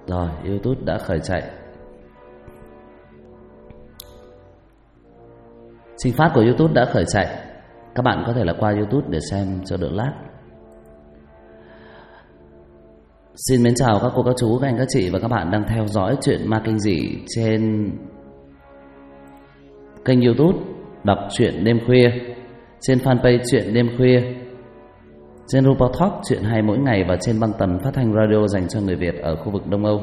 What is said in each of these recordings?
Rồi, YouTube đã khởi chạy. Trình phát của YouTube đã khởi chạy. Các bạn có thể là qua YouTube để xem cho đỡ lát. Xin mến chào các cô, các chú, các anh, các chị và các bạn đang theo dõi chuyện ma kinh dị trên kênh YouTube Đọc Truyện Đêm Khuya, trên fanpage Truyện Đêm Khuya, trên Robot Talk Chuyện hay mỗi ngày và trên băng tần phát thanh radio dành cho người Việt ở khu vực Đông Âu.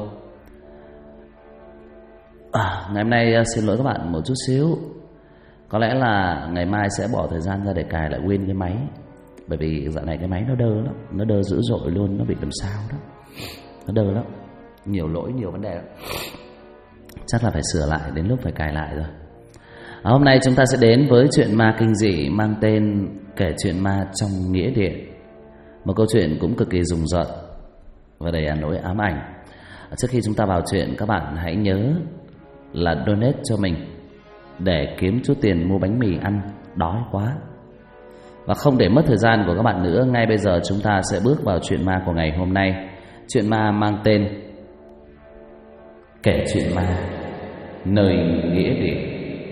Ngày hôm nay xin lỗi các bạn một chút xíu. Có lẽ là ngày mai sẽ bỏ thời gian ra để cài lại nguyên cái máy. Bởi vì dạo này cái máy nó đơ lắm, nó đơ dữ dội luôn, nó bị làm sao đó. Nó đơ lắm, nhiều lỗi, nhiều vấn đề lắm. Chắc là phải sửa lại, đến lúc phải cài lại rồi. Hôm nay chúng ta sẽ đến với chuyện ma kinh dị mang tên Kể Chuyện Ma Trong Nghĩa Địa. Một câu chuyện cũng cực kỳ rùng rợn và đầy nỗi ám ảnh. Trước khi chúng ta vào chuyện, các bạn hãy nhớ là donate cho mình để kiếm chút tiền mua bánh mì ăn, đói quá. Và không để mất thời gian của các bạn nữa, ngay bây giờ chúng ta sẽ bước vào chuyện ma của ngày hôm nay. Chuyện ma mang tên Kể Chuyện Ma Nơi Nghĩa Địa.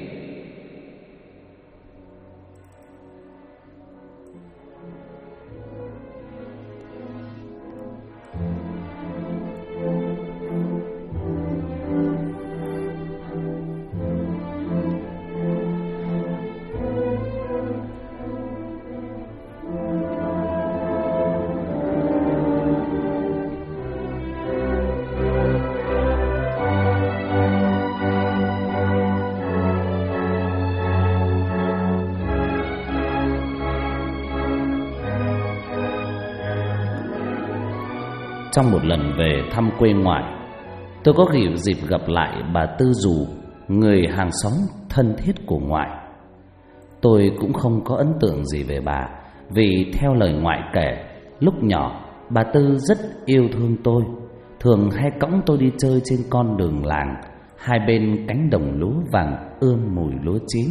Trong một lần về thăm quê ngoại, tôi có dịp gặp lại bà Tư Dù, người hàng xóm thân thiết của ngoại. Tôi cũng không có ấn tượng gì về bà, vì theo lời ngoại kể, lúc nhỏ bà Tư rất yêu thương tôi, thường hay cõng tôi đi chơi trên con đường làng, hai bên cánh đồng lúa vàng ươm mùi lúa chín.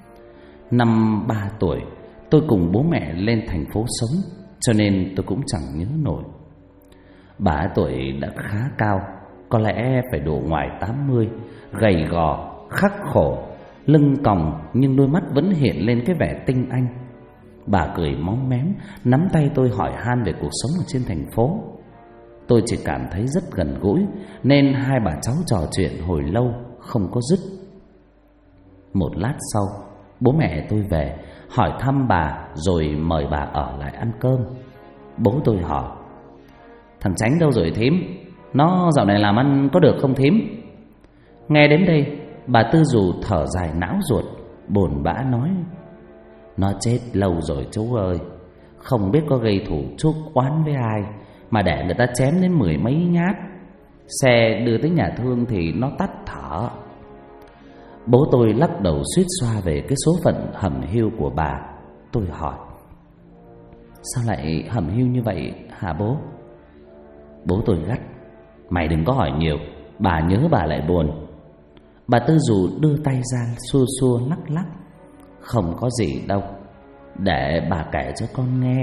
Năm 3 tuổi, tôi cùng bố mẹ lên thành phố sống, cho nên tôi cũng chẳng nhớ nổi. Bà tuổi đã khá cao, có lẽ phải độ ngoài 80, gầy gò, khắc khổ, lưng còng nhưng đôi mắt vẫn hiện lên cái vẻ tinh anh. Bà cười móm mém, nắm tay tôi hỏi han về cuộc sống ở trên thành phố. Tôi chỉ cảm thấy rất gần gũi, nên hai bà cháu trò chuyện hồi lâu không có dứt. Một lát sau, bố mẹ tôi về, hỏi thăm bà rồi mời bà ở lại ăn cơm. Bố tôi hỏi: "Thằng Chánh đâu rồi thím? Nó dạo này làm ăn có được không thím?" Nghe đến đây, bà Tư Dù thở dài não ruột, buồn bã nói: "Nó chết lâu rồi chú ơi. Không biết có gây thù chuốc oán với ai mà để người ta chém đến 10 mấy nhát. Xe đưa tới nhà thương thì nó tắt thở." Bố tôi lắc đầu suýt xoa về cái số phận hẩm hiu của bà. Tôi hỏi: "Sao lại hẩm hiu như vậy hả bố?" Bố tôi gắt: "Mày đừng có hỏi nhiều, bà nhớ bà lại buồn." Bà Tư Dù đưa tay ra xua xua lắc lắc: "Không có gì đâu, để bà kể cho con nghe."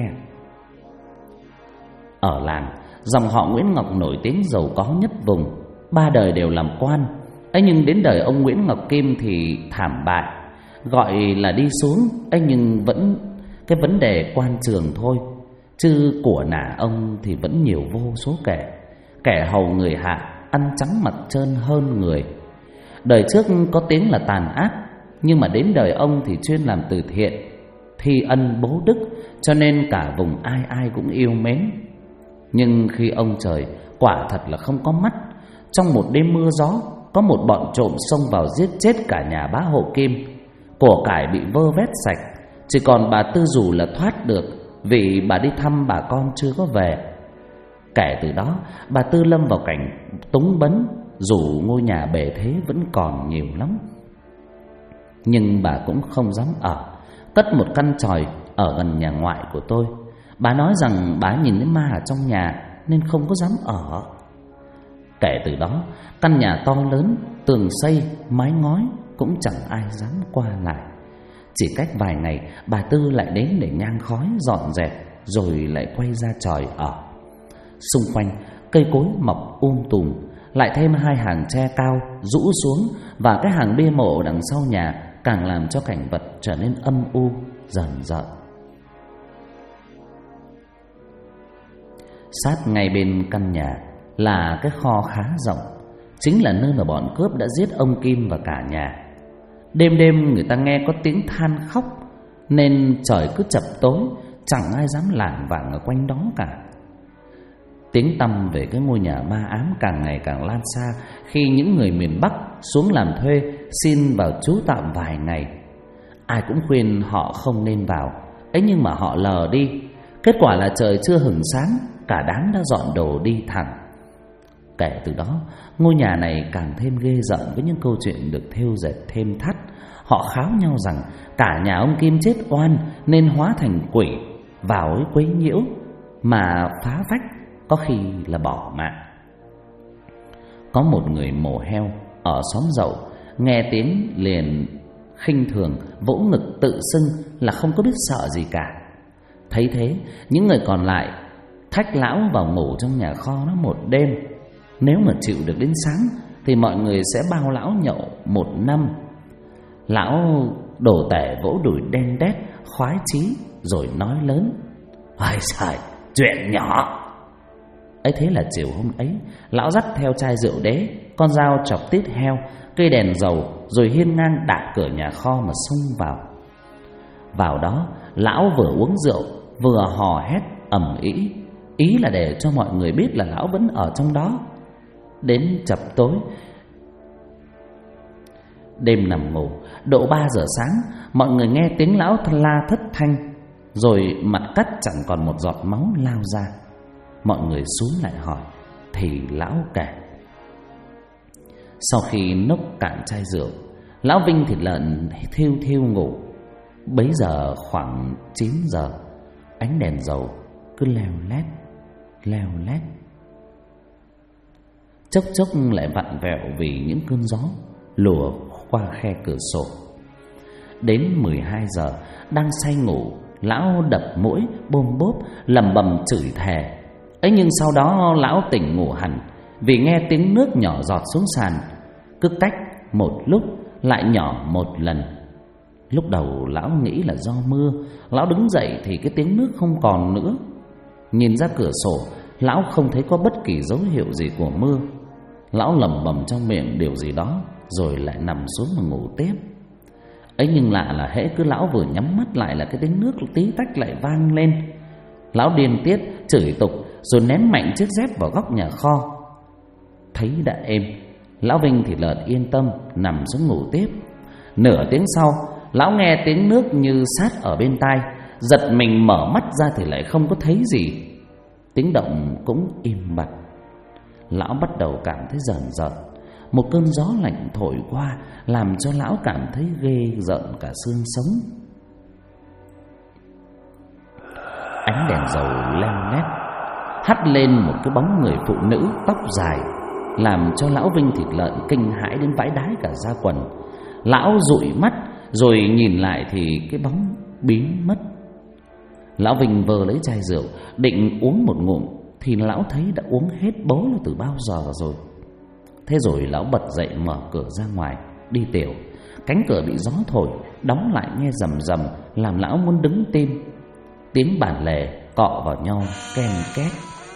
Ở làng, dòng họ Nguyễn Ngọc nổi tiếng giàu có nhất vùng, 3 đời đều làm quan. Ấy nhưng đến đời ông Nguyễn Ngọc Kim thì thảm bại, gọi là đi xuống. Ấy nhưng vẫn cái vấn đề quan trường thôi, chứ của nả ông thì vẫn nhiều vô số kể. Kẻ hầu người hạ, ăn trắng mặc trơn hơn người. Đời trước có tiếng là tàn ác, nhưng mà đến đời ông thì chuyên làm từ thiện, thi ân bố đức, cho nên cả vùng ai ai cũng yêu mến. Nhưng khi ông trời quả thật là không có mắt. Trong một đêm mưa gió, có một bọn trộm xông vào giết chết cả nhà bá hộ Kim. Của cải bị vơ vét sạch, chỉ còn bà Tư Dù là thoát được, vì bà đi thăm bà con chưa có về. Kể từ đó, bà Tư lâm vào cảnh túng bấn, dù ngôi nhà bề thế vẫn còn nhiều lắm. Nhưng bà cũng không dám ở, cất một căn chòi ở gần nhà ngoại của tôi. Bà nói rằng bà nhìn thấy ma ở trong nhà nên không có dám ở. Kể từ đó, căn nhà to lớn, tường xây, mái ngói cũng chẳng ai dám qua lại. Chỉ cách vài ngày, bà Tư lại đến để nhang khói dọn dẹp, rồi lại quay ra chòi ở. Xung quanh cây cối mọc tùm, lại thêm hai hàng tre cao rũ xuống và cái hàng bia mộ đằng sau nhà càng làm cho cảnh vật trở nên âm u rờn rợn. Sát ngay bên căn nhà là cái kho khá rộng, chính là nơi mà bọn cướp đã giết ông Kim và cả nhà. Đêm đêm người ta nghe có tiếng than khóc, nên trời cứ chập tối, chẳng ai dám lảng vảng ở quanh đó cả. Tiếng tăm về cái ngôi nhà ma ám càng ngày càng lan xa khi những người miền Bắc xuống làm thuê xin vào trú tạm vài ngày. Ai cũng khuyên họ không nên vào, ấy nhưng mà họ lờ đi. Kết quả là trời chưa hửng sáng, cả đám đã dọn đồ đi thẳng. Kể từ đó, ngôi nhà này càng thêm ghê rợn với những câu chuyện được thêu dệt thêm thắt. Họ kháo nhau rằng cả nhà ông Kim chết oan nên hóa thành quỷ vào ấy quấy nhiễu, mà phá vách, có khi là bỏ mạng. Có một người mổ heo ở xóm Dậu nghe tiếng liền khinh thường, vỗ ngực tự xưng là không có biết sợ gì cả. Thấy thế, những người còn lại thách lão vào ngủ trong nhà kho nó một đêm. Nếu mà chịu được đến sáng thì mọi người sẽ bao lão nhậu 1 năm. Lão đổ tể vỗ đùi đen đét, khoái chí rồi nói lớn: "Ôi trời, chuyện nhỏ." Ấy thế là chiều hôm ấy, lão dắt theo chai rượu đế, con dao chọc tít heo, cây đèn dầu, rồi hiên ngang đạp cửa nhà kho mà xông vào. Vào đó, lão vừa uống rượu vừa hò hét ầm ĩ, ý là để cho mọi người biết là lão vẫn ở trong đó. Đến chập tối, đêm nằm ngủ, độ 3 giờ sáng, mọi người nghe tiếng lão la thất thanh, rồi mặt cắt chẳng còn một giọt máu lao ra. Mọi người xuống lại hỏi thì lão kể: sau khi nốc cạn chai rượu, lão vinh thịt lợn thiêu thiêu ngủ. Bấy giờ khoảng 9 giờ, ánh đèn dầu cứ leo lét, chốc chốc lại vặn vẹo vì những cơn gió lùa qua khe cửa sổ. Đến 12 giờ, đang say ngủ, lão đập mũi bôm bốp lầm bầm chửi thề. Ấy nhưng sau đó lão tỉnh ngủ hẳn, vì nghe tiếng nước nhỏ giọt xuống sàn, cứ cách một lúc lại nhỏ một lần. Lúc đầu lão nghĩ là do mưa, lão đứng dậy thì cái tiếng nước không còn nữa. Nhìn ra cửa sổ, lão không thấy có bất kỳ dấu hiệu gì của mưa. Lão lẩm bẩm trong miệng điều gì đó, rồi lại nằm xuống mà ngủ tiếp. Ấy nhưng lạ là hễ cứ lão vừa nhắm mắt lại là cái tiếng nước tí tách lại vang lên. Lão điên tiết chửi tục, rồi ném mạnh chiếc dép vào góc nhà kho. Thấy đã êm, lão Vinh thì lợn yên tâm nằm xuống ngủ tiếp. Nửa tiếng sau, lão nghe tiếng nước như sát ở bên tai, giật mình mở mắt ra thì lại không có thấy gì. Tiếng động cũng im bặt. Lão bắt đầu cảm thấy rờn rợn. Một cơn gió lạnh thổi qua làm cho lão cảm thấy ghê rợn cả xương sống. Ánh đèn dầu leo lét hắt lên một cái bóng người phụ nữ tóc dài, làm cho lão Vinh thịt lợn kinh hãi đến vãi đái cả da quần. Lão dụi mắt rồi nhìn lại thì cái bóng biến mất. Lão Vinh vờ lấy chai rượu định uống một ngụm thì lão thấy đã uống hết bố là từ bao giờ rồi. Thế rồi lão bật dậy mở cửa ra ngoài đi tiểu. Cánh cửa bị gió thổi đóng lại nghe rầm rầm, làm lão muốn đứng tim. Tiếng bản lề cọ vào nhau ken két.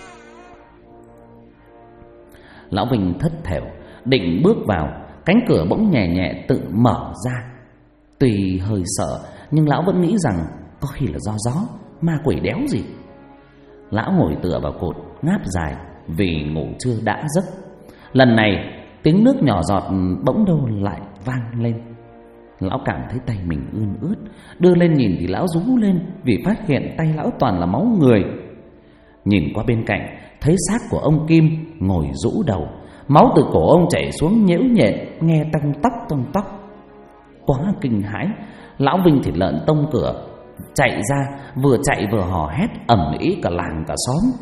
Lão Vinh thất thểu định bước vào, cánh cửa bỗng nhẹ nhẹ tự mở ra. Tuy hơi sợ nhưng lão vẫn nghĩ rằng có khi là do gió, ma quỷ đéo gì. Lão ngồi tựa vào cột ngáp dài vì ngủ chưa đã giấc. Lần này tiếng nước nhỏ giọt bỗng đâu lại vang lên. Lão cảm thấy tay mình ươn ướt, đưa lên nhìn thì lão rú lên vì phát hiện tay lão toàn là máu người. Nhìn qua bên cạnh thấy xác của ông Kim ngồi rũ đầu, máu từ cổ ông chảy xuống nhễu nhện nghe tông tóc. Quá kinh hãi, lão Vinh thịt lợn tông cửa chạy ra, vừa chạy vừa hò hét ầm ĩ cả làng cả xóm.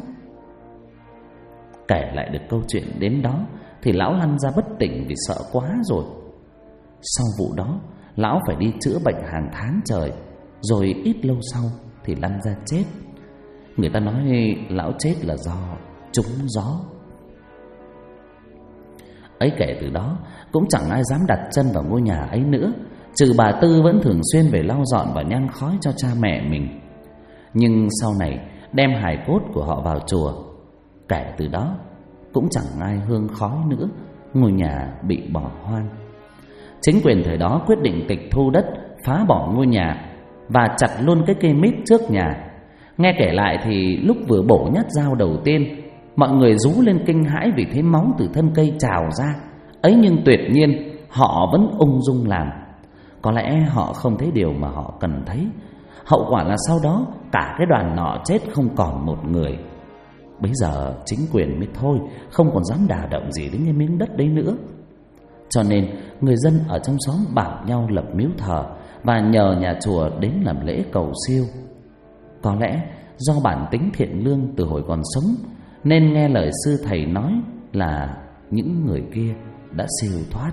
Kể lại được câu chuyện đến đó thì lão lăn ra bất tỉnh vì sợ quá rồi. Sau vụ đó lão phải đi chữa bệnh hàng tháng trời, rồi ít lâu sau thì lăn ra chết. Người ta nói lão chết là do trúng gió. Ấy kể từ đó cũng chẳng ai dám đặt chân vào ngôi nhà ấy nữa, trừ bà Tư vẫn thường xuyên về lau dọn và nhang khói cho cha mẹ mình. Nhưng sau này đem hài cốt của họ vào chùa, kể từ đó cũng chẳng ai hương khói nữa, ngôi nhà bị bỏ hoang. Chính quyền thời đó quyết định tịch thu đất, phá bỏ ngôi nhà và chặt luôn cái cây mít trước nhà. Nghe kể lại thì lúc vừa bổ nhát dao đầu tiên, mọi người rú lên kinh hãi vì thấy máu từ thân cây trào ra. Ấy nhưng tuyệt nhiên họ vẫn ung dung làm. Có lẽ họ không thấy điều mà họ cần thấy. Hậu quả là sau đó cả cái đoàn nọ chết không còn một người. Bây giờ chính quyền mới thôi, không còn dám đả động gì đến cái miếng đất đấy nữa. Cho nên người dân ở trong xóm bảo nhau lập miếu thờ và nhờ nhà chùa đến làm lễ cầu siêu. Có lẽ do bản tính thiện lương từ hồi còn sống, nên nghe lời sư thầy nói là những người kia đã siêu thoát.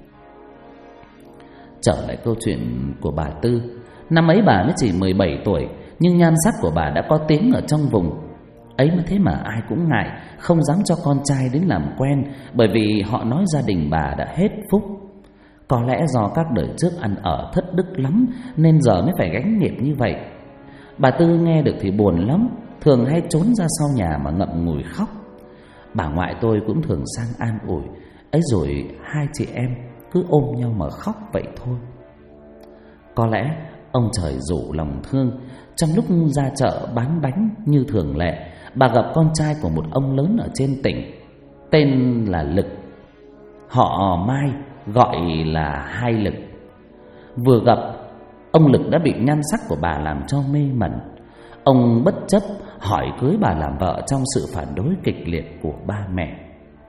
Trở lại câu chuyện của bà Tư. Năm ấy bà mới chỉ 17 tuổi, nhưng nhan sắc của bà đã có tiếng ở trong vùng. Ấy mà thế mà ai cũng ngại, không dám cho con trai đến làm quen, bởi vì họ nói gia đình bà đã hết phúc. Có lẽ do các đời trước ăn ở thất đức lắm, nên giờ mới phải gánh nghiệp như vậy. Bà Tư nghe được thì buồn lắm, thường hay trốn ra sau nhà mà ngậm ngùi khóc. Bà ngoại tôi cũng thường sang an ủi, ấy rồi hai chị em cứ ôm nhau mà khóc vậy thôi. Có lẽ ông trời rủ lòng thương, trong lúc ra chợ bán bánh như thường lệ, bà gặp con trai của một ông lớn ở trên tỉnh, tên là Lực. Họ Mai gọi là Hai Lực. Vừa gặp, ông Lực đã bị nhan sắc của bà làm cho mê mẩn. Ông bất chấp hỏi cưới bà làm vợ trong sự phản đối kịch liệt của ba mẹ.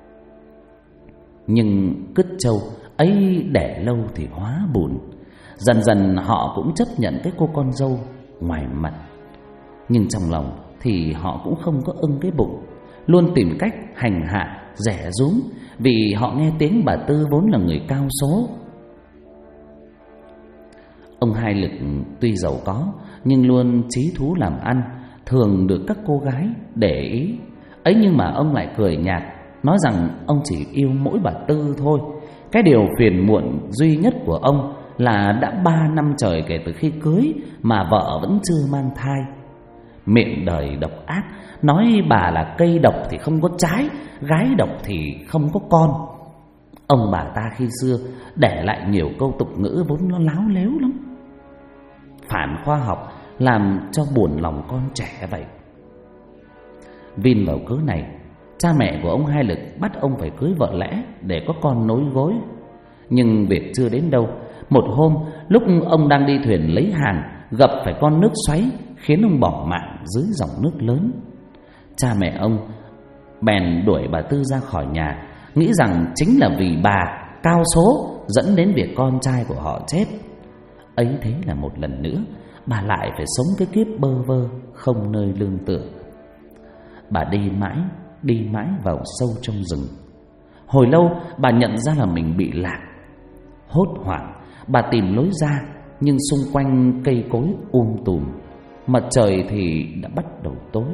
Nhưng cứt trâu ấy để lâu thì hóa bùn. Dần dần họ cũng chấp nhận cái cô con dâu ngoài mặt, nhưng trong lòng thì họ cũng không có ưng cái bụng, luôn tìm cách hành hạ, rẻ rúm, vì họ nghe tiếng bà Tư vốn là người cao số. Ông Hai Lực tuy giàu có nhưng luôn chí thú làm ăn, thường được các cô gái để ý. Ấy nhưng mà ông lại cười nhạt, nói rằng ông chỉ yêu mỗi bà Tư thôi. Cái điều phiền muộn duy nhất của ông là đã 3 năm trời kể từ khi cưới mà vợ vẫn chưa mang thai. Miệng đời độc ác, nói bà là cây độc thì không có trái, gái độc thì không có con. Ông bà ta khi xưa để lại nhiều câu tục ngữ vốn nó láo lếu lắm, phản khoa học, làm cho buồn lòng con trẻ vậy. Vin vào cớ này, cha mẹ của ông Hai Lực bắt ông phải cưới vợ lẽ để có con nối gối. Nhưng việc chưa đến đâu, một hôm lúc ông đang đi thuyền lấy hàng, gặp phải con nước xoáy khiến ông bỏ mạng dưới dòng nước lớn. Cha mẹ ông bèn đuổi bà Tư ra khỏi nhà, nghĩ rằng chính là vì bà cao số dẫn đến việc con trai của họ chết. Ấy thế là một lần nữa bà lại phải sống cái kiếp bơ vơ không nơi lương tựa. Bà đi mãi vào sâu trong rừng. Hồi lâu bà nhận ra là mình bị lạc. Hốt hoảng bà tìm lối ra, nhưng xung quanh cây cối tùm, mặt trời thì đã bắt đầu tối.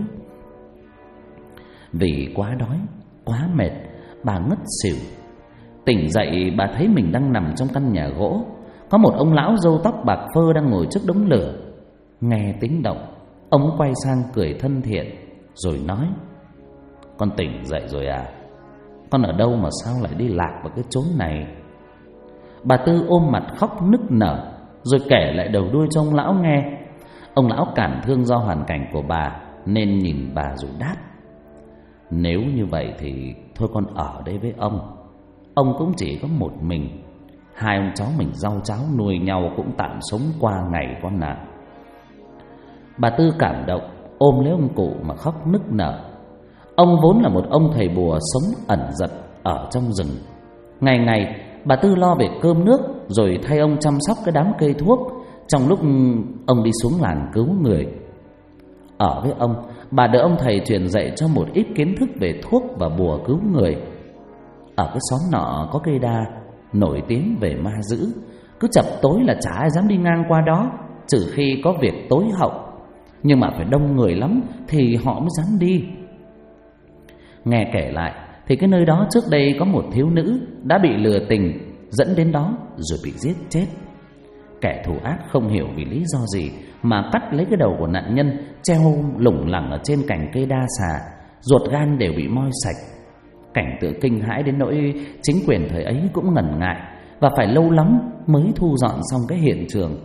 Vì quá đói, quá mệt, bà ngất xỉu. Tỉnh dậy bà thấy mình đang nằm trong căn nhà gỗ. Có một ông lão râu tóc bạc phơ đang ngồi trước đống lửa. Nghe tiếng động, ông quay sang cười thân thiện rồi nói: "Con tỉnh dậy rồi à? Con ở đâu mà sao lại đi lạc vào cái chốn này?" Bà Tư ôm mặt khóc nức nở, rồi kể lại đầu đuôi cho ông lão nghe. Ông lão cảm thương do hoàn cảnh của bà nên nhìn bà rồi đáp: "Nếu như vậy thì thôi con ở đây với ông. Ông cũng chỉ có một mình, hai ông cháu mình rau cháo nuôi nhau cũng tạm sống qua ngày con ạ." Bà Tư cảm động, ôm lấy ông cụ mà khóc nức nở. Ông vốn là một ông thầy bùa sống ẩn dật ở trong rừng. Ngày ngày bà Tư lo việc cơm nước, rồi thay ông chăm sóc cái đám cây thuốc trong lúc ông đi xuống làng cứu người. Ở với ông, bà được ông thầy truyền dạy cho một ít kiến thức về thuốc và bùa cứu người. Ở cái xóm nọ có cây đa nổi tiếng về ma dữ, cứ chập tối là chả ai dám đi ngang qua đó, trừ khi có việc tối hậu. Nhưng mà phải đông người lắm thì họ mới dám đi. Nghe kể lại, thì cái nơi đó trước đây có một thiếu nữ đã bị lừa tình dẫn đến đó rồi bị giết chết. Kẻ thù ác không hiểu vì lý do gì mà cắt lấy cái đầu của nạn nhân, treo lủng lẳng ở trên cành cây đa xà, ruột gan đều bị moi sạch. Cảnh tượng kinh hãi đến nỗi chính quyền thời ấy cũng ngần ngại, và phải lâu lắm mới thu dọn xong cái hiện trường.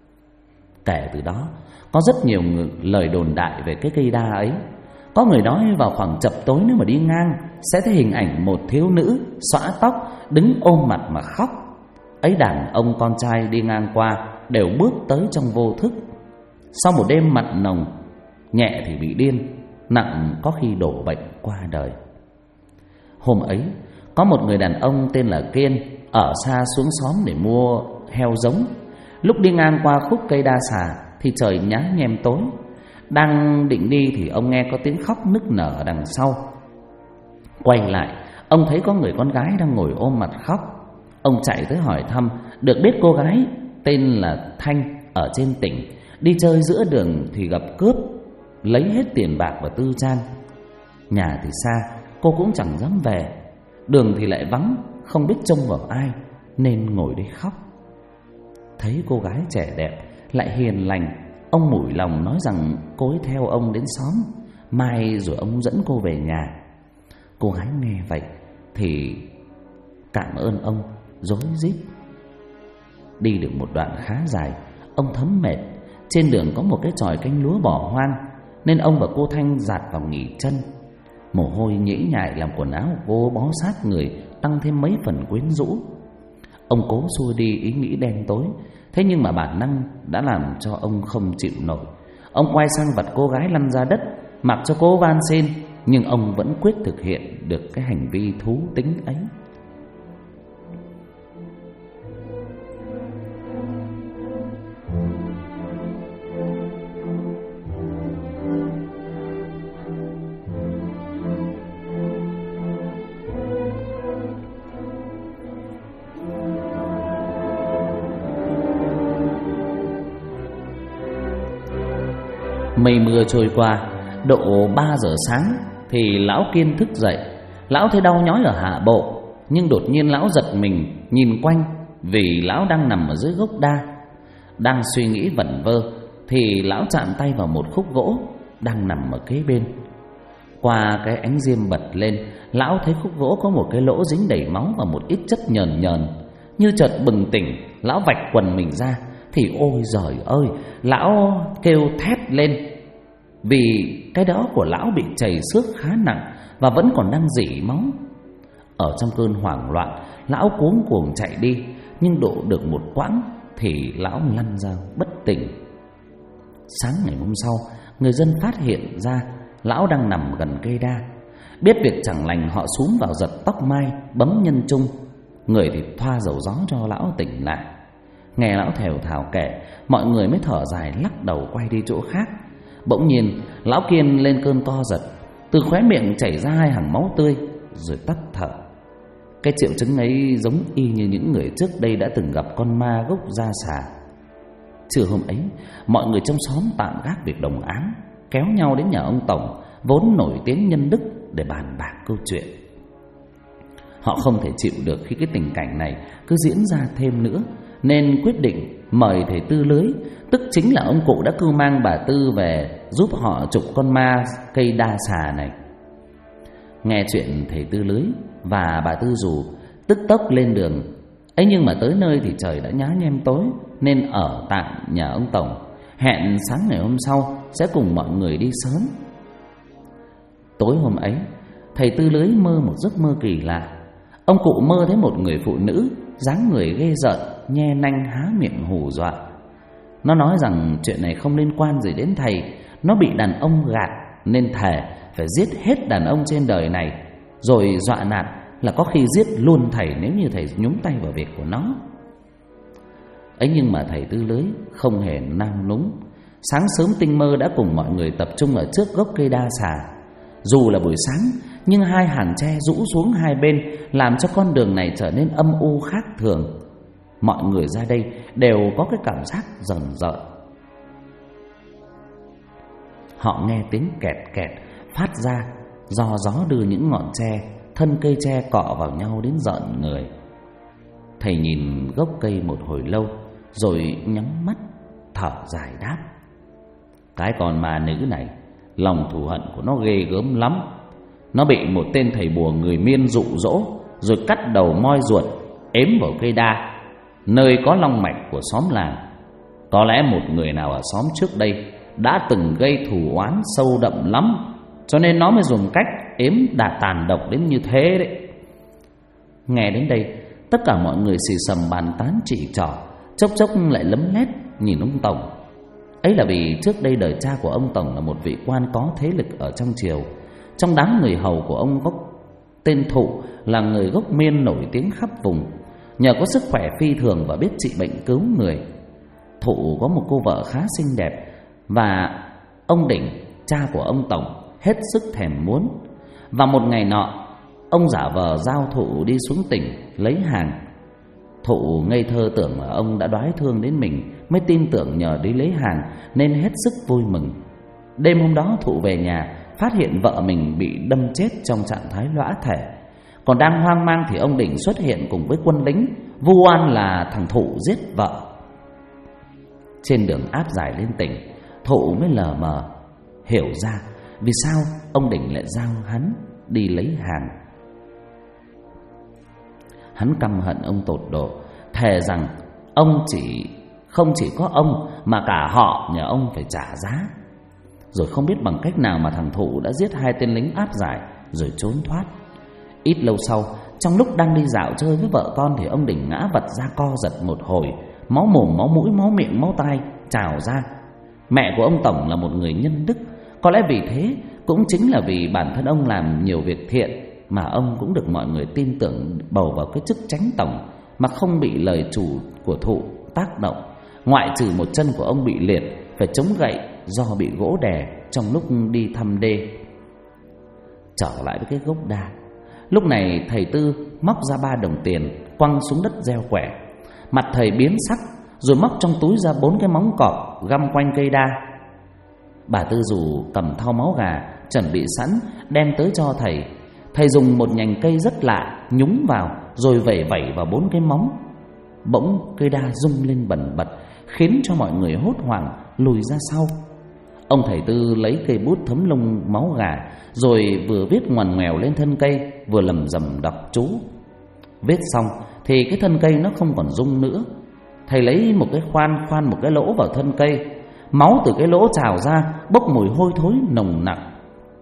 Kể từ đó có rất nhiều lời đồn đại về cái cây đa ấy. Có người nói vào khoảng chập tối nếu mà đi ngang sẽ thấy hình ảnh một thiếu nữ xõa tóc đứng ôm mặt mà khóc. Ấy đàn ông con trai đi ngang qua đều bước tới trong vô thức. Sau một đêm mặn nồng, nhẹ thì bị điên, nặng có khi đổ bệnh qua đời. Hôm ấy có một người đàn ông tên là Kiên ở xa xuống xóm để mua heo giống. Lúc đi ngang qua khúc cây đa xà thì trời nhá nhem tối. Đang định đi thì ông nghe có tiếng khóc nức nở ở đằng sau. Quay lại, ông thấy có người con gái đang ngồi ôm mặt khóc. Ông chạy tới hỏi thăm, được biết cô gái tên là Thanh ở trên tỉnh, đi chơi giữa đường thì gặp cướp, lấy hết tiền bạc và tư trang. Nhà thì xa, cô cũng chẳng dám về. Đường thì lại vắng, không biết trông vào ai nên ngồi đấy khóc. Thấy cô gái trẻ đẹp lại hiền lành, ông mủi lòng nói rằng cô ấy theo ông đến xóm, mai rồi ông dẫn cô về nhà. Cô gái nghe vậy thì cảm ơn ông, rối rít. Đi được một đoạn khá dài, ông thấm mệt. Trên đường có một cái chòi canh lúa bỏ hoang nên ông và cô Thanh dạt vào nghỉ chân. Mồ hôi nhễ nhại làm quần áo của cô bó sát người, tăng thêm mấy phần quyến rũ. Ông cố xua đi ý nghĩ đen tối, thế nhưng mà bản năng đã làm cho ông không chịu nổi. Ông quay sang vặt cô gái lăn ra đất, mặc cho cô van xin, nhưng ông vẫn quyết thực hiện được cái hành vi thú tính ấy. Mây mưa trôi qua, độ 3 giờ sáng thì lão Kiên thức dậy. Lão thấy đau nhói ở hạ bộ, nhưng đột nhiên lão giật mình nhìn quanh, vì lão đang nằm ở dưới gốc đa. Đang suy nghĩ vẩn vơ thì lão chạm tay vào một khúc gỗ đang nằm ở kế bên. Qua cái ánh diêm bật lên, lão thấy khúc gỗ có một cái lỗ dính đầy máu và một ít chất nhờn nhờn. Như chợt bừng tỉnh, lão vạch quần mình ra thì ôi giời ơi, lão kêu thét lên, vì cái đó của lão bị chảy xước khá nặng và vẫn còn đang rỉ máu. Ở trong cơn hoảng loạn, lão cuống cuồng chạy đi, nhưng độ được một quãng thì lão lăn ra bất tỉnh. Sáng ngày hôm sau, người dân phát hiện ra lão đang nằm gần cây đa. Biết việc chẳng lành, họ xúm vào giật tóc mai, bấm nhân trung. Người thì thoa dầu gió cho lão tỉnh lại. Nghe lão thều thào kể, mọi người mới thở dài lắc đầu quay đi chỗ khác. Bỗng nhiên lão Kiên lên cơn co giật, từ khóe miệng chảy ra 2 hàng máu tươi rồi tắt thở. Cái triệu chứng ấy giống y như những người trước đây đã từng gặp con ma gốc da xà. Trưa hôm ấy, mọi người trong xóm tạm gác việc đồng áng, kéo nhau đến nhà ông Tổng, vốn nổi tiếng nhân đức, để bàn bạc câu chuyện. Họ không thể chịu được khi cái tình cảnh này cứ diễn ra thêm nữa, nên quyết định mời thầy Tư Lưới, tức chính là ông cụ đã cưu mang bà Tư về giúp họ trục con ma cây đa xà này. Nghe chuyện thầy Tư Lưới và bà Tư Dù tức tốc lên đường. Ấy nhưng mà tới nơi thì trời đã nhá nhem tối, nên ở tạm nhà ông Tổng, hẹn sáng ngày hôm sau sẽ cùng mọi người đi sớm. Tối hôm ấy, thầy Tư Lưới mơ một giấc mơ kỳ lạ. Ông cụ mơ thấy một người phụ nữ dáng người ghê rợn, nhe nanh há miệng hù dọa. Nó nói rằng chuyện này không liên quan gì đến thầy, nó bị đàn ông gạt nên thề phải giết hết đàn ông trên đời này, rồi dọa nạt là có khi giết luôn thầy nếu như thầy nhúng tay vào việc của nó. Ấy nhưng mà thầy Tư Lưới không hề nao núng. Sáng sớm tinh mơ đã cùng mọi người tập trung ở trước gốc cây đa xà. Dù là buổi sáng, nhưng 2 hàng tre rũ xuống hai bên làm cho con đường này trở nên âm u khác thường. Mọi người ra đây đều có cái cảm giác rờn rợn. Họ nghe tiếng kẹt kẹt phát ra do gió đưa những ngọn tre thân cây tre cọ vào nhau đến rợn người. Thầy nhìn gốc cây một hồi lâu rồi nhắm mắt thở dài đáp: cái con ma nữ này, lòng thù hận của nó ghê gớm lắm. Nó bị một tên thầy bùa người Miên dụ dỗ, rồi cắt đầu moi ruột, ếm vào cây đa, nơi có long mạch của xóm làng. Có lẽ một người nào ở xóm trước đây đã từng gây thù oán sâu đậm lắm, cho nên nó mới dùng cách ếm đà tàn độc đến như thế đấy. Nghe đến đây, tất cả mọi người xì xầm bàn tán chỉ trỏ, chốc chốc lại lấm lét nhìn ông Tổng. Ấy là vì trước đây đời cha của ông Tổng là một vị quan có thế lực ở trong triều. Trong đám người hầu của ông có tên Thụ, là người gốc Miên nổi tiếng khắp vùng, nhờ có sức khỏe phi thường và biết trị bệnh cứu người. Thụ có một cô vợ khá xinh đẹp, và ông Đỉnh, cha của ông Tổng, hết sức thèm muốn. Và một ngày nọ, ông giả vờ giao Thụ đi xuống tỉnh lấy hàng. Thụ ngây thơ tưởng là ông đã đoái thương đến mình, mới tin tưởng nhờ đi lấy hàng, nên hết sức vui mừng. Đêm hôm đó Thụ về nhà, phát hiện vợ mình bị đâm chết trong trạng thái lõa thể. Còn đang hoang mang thì ông Đỉnh xuất hiện cùng với quân lính, vu oan là thằng Thụ giết vợ. Trên đường áp giải lên tỉnh, Thụ mới lờ mờ hiểu ra vì sao ông Đỉnh lại giao hắn đi lấy hàng. Hắn căm hận ông tột độ, thề rằng ông không chỉ có ông mà cả họ nhà ông phải trả giá. Rồi không biết bằng cách nào mà thằng Thụ đã giết 2 tên lính áp giải rồi trốn thoát. Ít lâu sau, trong lúc đang đi dạo chơi với vợ con thì ông Đỉnh ngã vật ra co giật một hồi, máu mồm, máu mũi, máu miệng, máu tai trào ra. Mẹ của ông Tổng là một người nhân đức, có lẽ vì thế, cũng chính là vì bản thân ông làm nhiều việc thiện mà ông cũng được mọi người tin tưởng bầu vào cái chức chánh tổng, mà không bị lời chủ của Thụ tác động. Ngoại trừ một chân của ông bị liệt, phải chống gậy do bị gỗ đè trong lúc đi thăm đê. Trở lại với cái gốc đa, lúc này thầy Tư móc ra 3 đồng tiền quăng xuống đất gieo quẻ. Mặt thầy biến sắc, rồi móc trong túi ra 4 cái móng cọp găm quanh cây đa. Bà Tư Dù cầm thau máu gà chuẩn bị sẵn đem tới cho thầy. Thầy dùng một nhành cây rất lạ nhúng vào, rồi vẩy vào 4 cái móng. Bỗng cây đa rung lên bần bật, khiến cho mọi người hốt hoảng lùi ra sau. Ông thầy Tư lấy cây bút thấm lông máu gà, rồi vừa viết ngoằn ngoèo lên thân cây, vừa lầm rầm đọc chú. Viết xong thì cái thân cây nó không còn rung nữa. Thầy lấy một cái khoan một cái lỗ vào thân cây. Máu từ cái lỗ trào ra, bốc mùi hôi thối nồng nặc.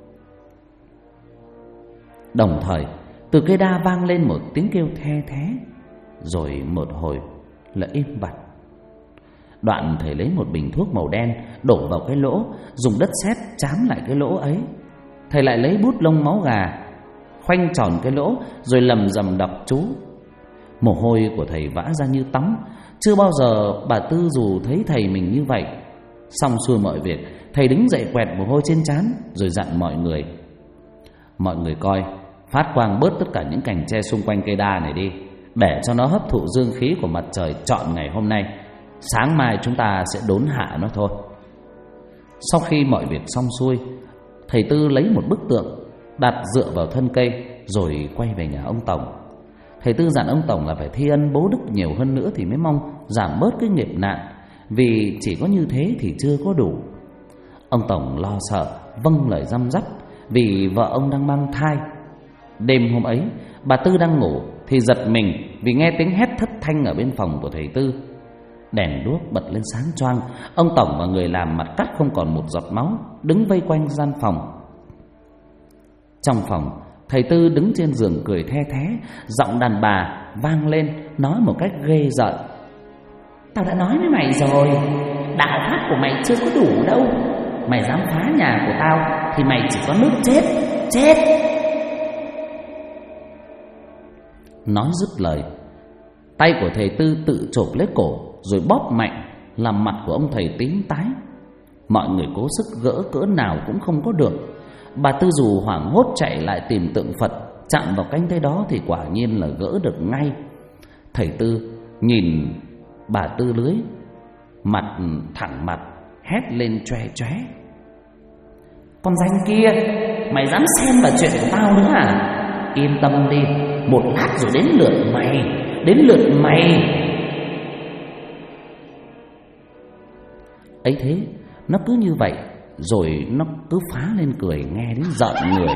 Đồng thời từ cây đa vang lên một tiếng kêu the thé, rồi một hồi là im bặt. Đoạn thầy lấy một bình thuốc màu đen đổ vào cái lỗ, dùng đất sét chám lại cái lỗ ấy. Thầy lại lấy bút lông máu gà khoanh tròn cái lỗ, rồi lầm rầm đọc chú. Mồ hôi của thầy vã ra như tắm. Chưa bao giờ bà Tư Dù thấy thầy mình như vậy. Xong xuôi mọi việc, thầy đứng dậy quẹt mồ hôi trên trán, rồi dặn mọi người: mọi người coi, phát quang bớt tất cả những cành tre xung quanh cây đa này đi, để cho nó hấp thụ dương khí của mặt trời trọn ngày hôm nay. Sáng mai chúng ta sẽ đốn hạ nó thôi. Sau khi mọi việc xong xuôi, thầy Tư lấy một bức tượng đặt dựa vào thân cây, rồi quay về nhà ông Tổng. Thầy Tư dặn ông Tổng là phải thi ân bố đức nhiều hơn nữa thì mới mong giảm bớt cái nghiệp nạn, vì chỉ có như thế thì chưa có đủ. Ông Tổng lo sợ vâng lời răm rắp, vì vợ ông đang mang thai. Đêm hôm ấy, bà Tư đang ngủ thì giật mình vì nghe tiếng hét thất thanh ở bên phòng của thầy Tư. Đèn đuốc bật lên sáng choang. Ông Tổng và người làm mặt cắt không còn một giọt máu, đứng vây quanh gian phòng. Trong phòng, thầy Tư đứng trên giường cười the thé. Giọng đàn bà vang lên nói một cách ghê rợn: tao đã nói với mày rồi, đạo pháp của mày chưa có đủ đâu. Mày dám phá nhà của tao thì mày chỉ có nước chết. Chết! Nói dứt lời, tay của thầy Tư tự chộp lấy cổ rồi bóp mạnh, làm mặt của ông thầy tím tái. Mọi người cố sức gỡ cỡ nào cũng không có được. Bà Tư Dù hoảng hốt chạy lại tìm tượng Phật, chạm vào cánh tay đó thì quả nhiên là gỡ được ngay. Thầy Tư nhìn bà Tư Lưới, mặt thẳng mặt hét lên choe choé: con danh kia, mày dám xen vào chuyện của tao nữa à? yên tâm đi, một lát rồi đến lượt mày, đến lượt mày. Ấy thế, nó cứ như vậy, rồi nó cứ phá lên cười nghe đến giận người.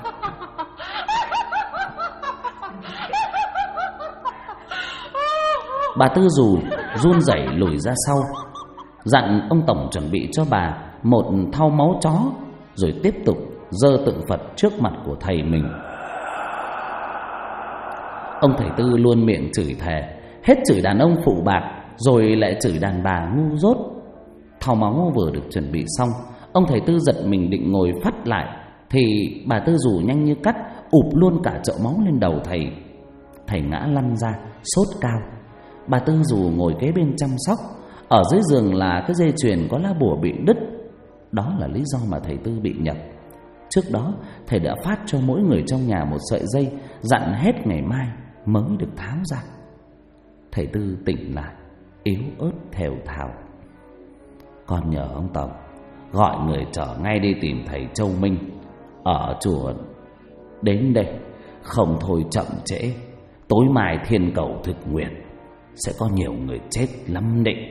Bà Tư Dù run rẩy lùi ra sau, dặn ông tổng chuẩn bị cho bà một thau máu chó, rồi tiếp tục giơ tượng Phật trước mặt của thầy mình. Ông thầy Tư luôn miệng chửi thề, hết chửi đàn ông phụ bạc, rồi lại chửi đàn bà ngu dốt. Thau máu vừa được chuẩn bị xong, ông thầy Tư giật mình định ngồi phắt lại, thì bà Tư Dù nhanh như cắt ụp luôn cả chậu máu lên đầu thầy. Thầy ngã lăn ra, sốt cao. Bà Tư Dù ngồi kế bên chăm sóc. Ở dưới giường là cái dây chuyền có lá bùa bị đứt. Đó là lý do mà thầy Tư bị nhập. Trước đó thầy đã phát cho mỗi người trong nhà một sợi dây, dặn hết ngày mai mới được tháo ra. Thầy Tư tỉnh lại, yếu ớt thều thào: con nhờ ông tổng gọi người trở ngay đi tìm thầy Châu Minh ở chùa đến đây, không thôi chậm trễ, tối mai thiên cầu thực nguyện, sẽ có nhiều người chết lắm định.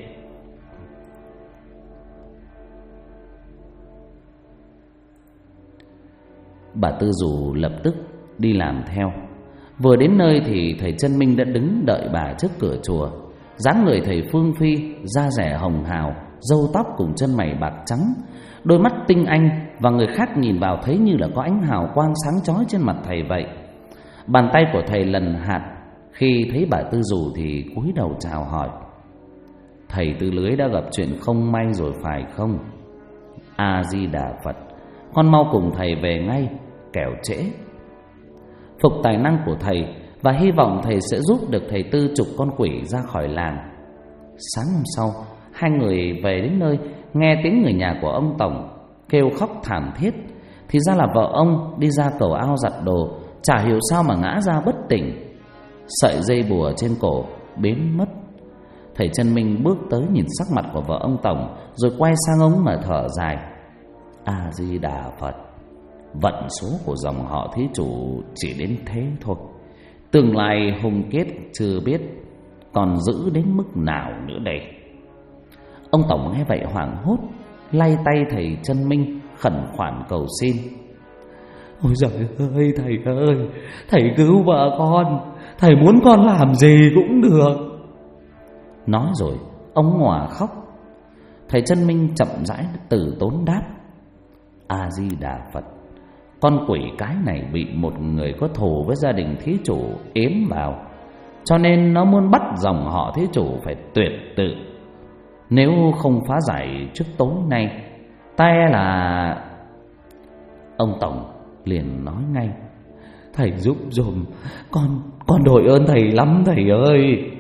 Bà Tư Dù lập tức đi làm theo. Vừa đến nơi thì thầy Chân Minh đã đứng đợi bà trước cửa chùa. Dáng người thầy phương phi, da dẻ hồng hào, râu tóc cùng chân mày bạc trắng, đôi mắt tinh anh, và người khác nhìn vào thấy như là có ánh hào quang sáng chói trên mặt thầy vậy. Bàn tay của thầy lần hạt khi thấy bà Tư Dù thì cúi đầu chào hỏi: thầy Tư Lưới đã gặp chuyện không may rồi phải không? A Di Đà Phật, con mau cùng thầy về ngay, kẻo trễ. Phục tài năng của thầy và hy vọng thầy sẽ giúp được thầy Tư trục con quỷ ra khỏi làng. Sáng hôm sau, hai người về đến nơi, nghe tiếng người nhà của ông tổng kêu khóc thảm thiết, thì ra là vợ ông đi ra cầu ao giặt đồ, chả hiểu sao mà ngã ra bất tỉnh. Sợi dây bùa trên cổ biến mất. Thầy Chân Minh bước tới nhìn sắc mặt của vợ ông tổng, rồi quay sang ông mà thở dài: A Di Đà Phật, vận số của dòng họ thí chủ chỉ đến thế thôi, tương lai hung kết chưa biết, còn giữ đến mức nào nữa đây. Ông tổng nghe vậy hoảng hốt, lay tay thầy Chân Minh khẩn khoản cầu xin: ôi giời ơi, thầy cứu vợ con, thầy muốn con làm gì cũng được. Nói rồi ông ngòa khóc. Thầy Chân Minh chậm rãi từ tốn đáp: A Di Đà Phật, con quỷ cái này bị một người có thù với gia đình thí chủ ếm vào, cho nên nó muốn bắt dòng họ thí chủ phải tuyệt tự. Nếu không phá giải trước tối nay, ta là... Ông tổng liền nói ngay: thầy giúp dùm, con đội ơn thầy lắm thầy ơi.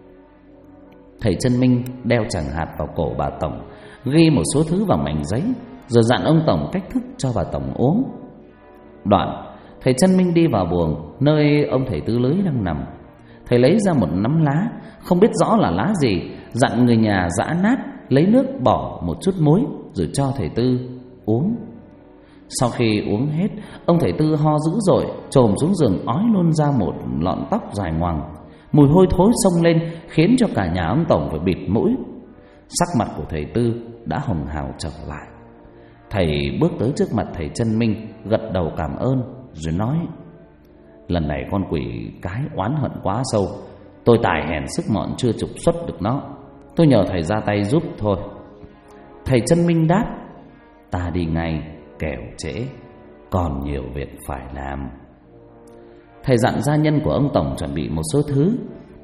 Thầy Chân Minh đeo tràng hạt vào cổ bà tổng, ghi một số thứ vào mảnh giấy, rồi dặn ông tổng cách thức cho bà tổng uống. Đoạn thầy Chân Minh đi vào buồng nơi ông thầy Tư Lưới đang nằm. Thầy lấy ra một nắm lá, không biết rõ là lá gì, dặn người nhà giã nát, lấy nước bỏ một chút muối, rồi cho thầy Tư uống. Sau khi uống hết, ông thầy Tư ho dữ dội, chồm xuống giường ói luôn ra một lọn tóc dài ngoằng. Mùi hôi thối xông lên khiến cho cả nhà ông tổng phải bịt mũi. Sắc mặt của thầy Tư đã hồng hào trở lại. Thầy bước tới trước mặt thầy Chân Minh, gật đầu cảm ơn, rồi nói: lần này con quỷ cái oán hận quá sâu, tôi tài hèn sức mọn chưa trục xuất được nó, tôi nhờ thầy ra tay giúp thôi. Thầy Chân Minh đáp: ta đi ngay, kẻo trễ, còn nhiều việc phải làm. Thầy dặn gia nhân của ông tổng chuẩn bị một số thứ,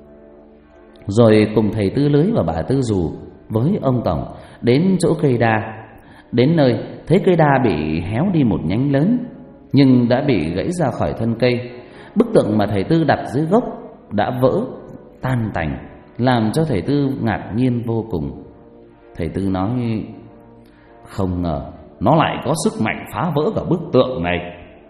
rồi cùng thầy Tư Lưới và bà Tư Dù với ông tổng đến chỗ cây đa. Đến nơi thấy cây đa bị héo đi một nhánh lớn, nhưng đã bị gãy ra khỏi thân cây. Bức tượng mà thầy Tư đặt dưới gốc đã vỡ tan tành, làm cho thầy Tư ngạc nhiên vô cùng. Thầy Tư nói: không ngờ nó lại có sức mạnh phá vỡ cả bức tượng này.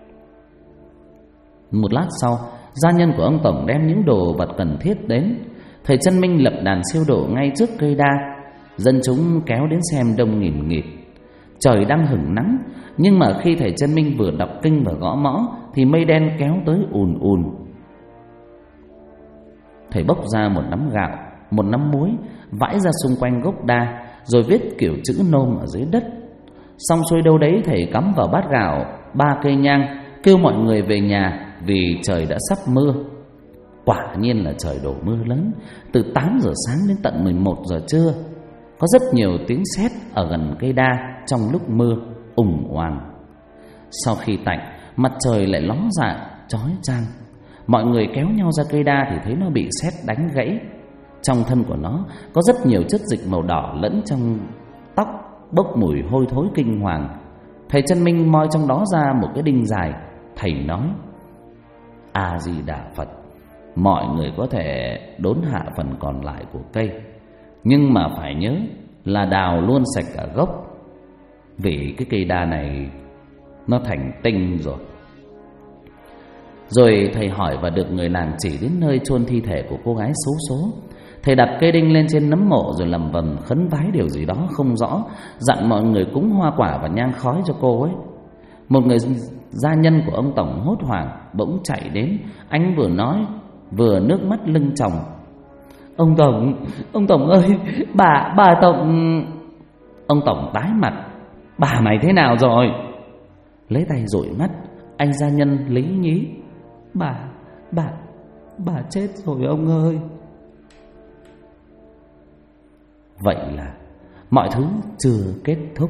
Một lát sau, gia nhân của ông tổng đem những đồ vật cần thiết đến. Thầy Chân Minh lập đàn siêu độ ngay trước cây đa. Dân chúng kéo đến xem đông nghìn nghịt. Trời đang hửng nắng, nhưng mà khi thầy Chân Minh vừa đọc kinh và gõ mõ thì mây đen kéo tới ùn ùn. Thầy bốc ra một nắm gạo, một nắm muối, vãi ra xung quanh gốc đa, rồi viết kiểu chữ nôm ở dưới đất. Xong xuôi đâu đấy, thầy cắm vào bát gạo 3 cây nhang, kêu mọi người về nhà vì trời đã sắp mưa. Quả nhiên là trời đổ mưa lớn, từ 8 giờ sáng đến tận 11 giờ trưa. Có rất nhiều tiếng sét ở gần cây đa trong lúc mưa ùng oàng. Sau khi tạnh, mặt trời lại ló dạng chói chang. Mọi người kéo nhau ra cây đa thì thấy nó bị sét đánh gãy. Trong thân của nó có rất nhiều chất dịch màu đỏ lẫn trong tóc, bốc mùi hôi thối kinh hoàng. Thầy Chân Minh moi trong đó ra một cái đinh dài. Thầy nói: A Di Đà Phật, mọi người có thể đốn hạ phần còn lại của cây, nhưng mà phải nhớ là đào luôn sạch cả gốc, vì cái cây đa này nó thành tinh rồi. Rồi thầy hỏi và được người làng chỉ đến nơi chôn thi thể của cô gái xấu số. Thầy đặt cây đinh lên trên nấm mộ rồi lẩm bẩm khấn vái điều gì đó không rõ, dặn mọi người cúng hoa quả và nhang khói cho cô ấy. Một người gia nhân của ông Tổng hốt hoảng bỗng chạy đến. Anh vừa nói vừa nước mắt lưng tròng: Ông Tổng ơi, bà Tổng. Ông Tổng tái mặt: Bà mày thế nào rồi? Lấy tay dụi mắt, anh gia nhân lý nhí: Bà chết rồi ông ơi. Vậy là mọi thứ chưa kết thúc.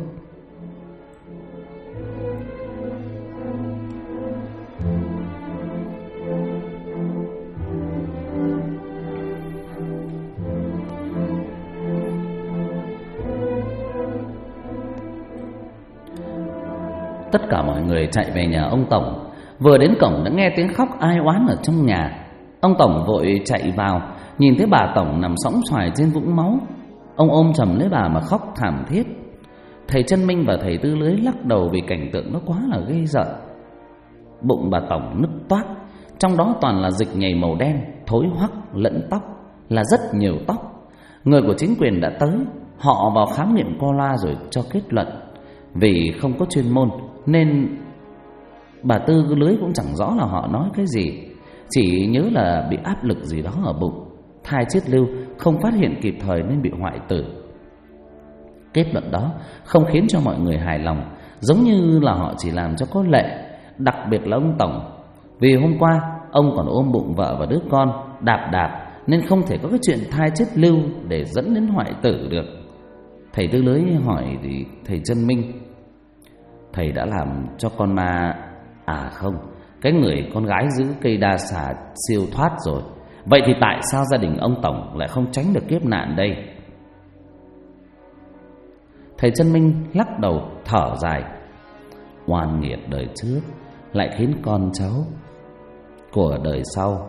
Tất cả mọi người chạy về nhà ông Tổng. Vừa đến cổng đã nghe tiếng khóc ai oán ở trong nhà. Ông Tổng vội chạy vào, nhìn thấy bà Tổng nằm sõng xoài trên vũng máu. Ông ôm chầm lấy bà mà khóc thảm thiết. Thầy Chân Minh và thầy Tư Lưới lắc đầu vì cảnh tượng nó quá là ghê rợn. Bụng bà Tổng nứt toác, trong đó toàn là dịch nhầy màu đen, thối hoắc lẫn tóc, là rất nhiều tóc. Người của chính quyền đã tới, họ vào khám nghiệm qua loa rồi cho kết luận. Vì không có chuyên môn nên bà Tư Lưới cũng chẳng rõ là họ nói cái gì, chỉ nhớ là bị áp lực gì đó ở bụng, thai chết lưu, không phát hiện kịp thời nên bị hoại tử. Kết luận đó không khiến cho mọi người hài lòng, giống như là họ chỉ làm cho có lệ. Đặc biệt là ông Tổng, vì hôm qua ông còn ôm bụng vợ và đứa con đạp nên không thể có cái chuyện thai chết lưu để dẫn đến hoại tử được. Thầy Tư Lưới hỏi thì thầy Chân Minh: Thầy đã làm cho con ma? À không, cái người con gái giữ cây đa xà siêu thoát rồi. Vậy thì tại sao gia đình ông Tổng lại không tránh được kiếp nạn đây? Thầy Chân Minh lắc đầu thở dài: Oan nghiệt đời trước lại khiến con cháu của đời sau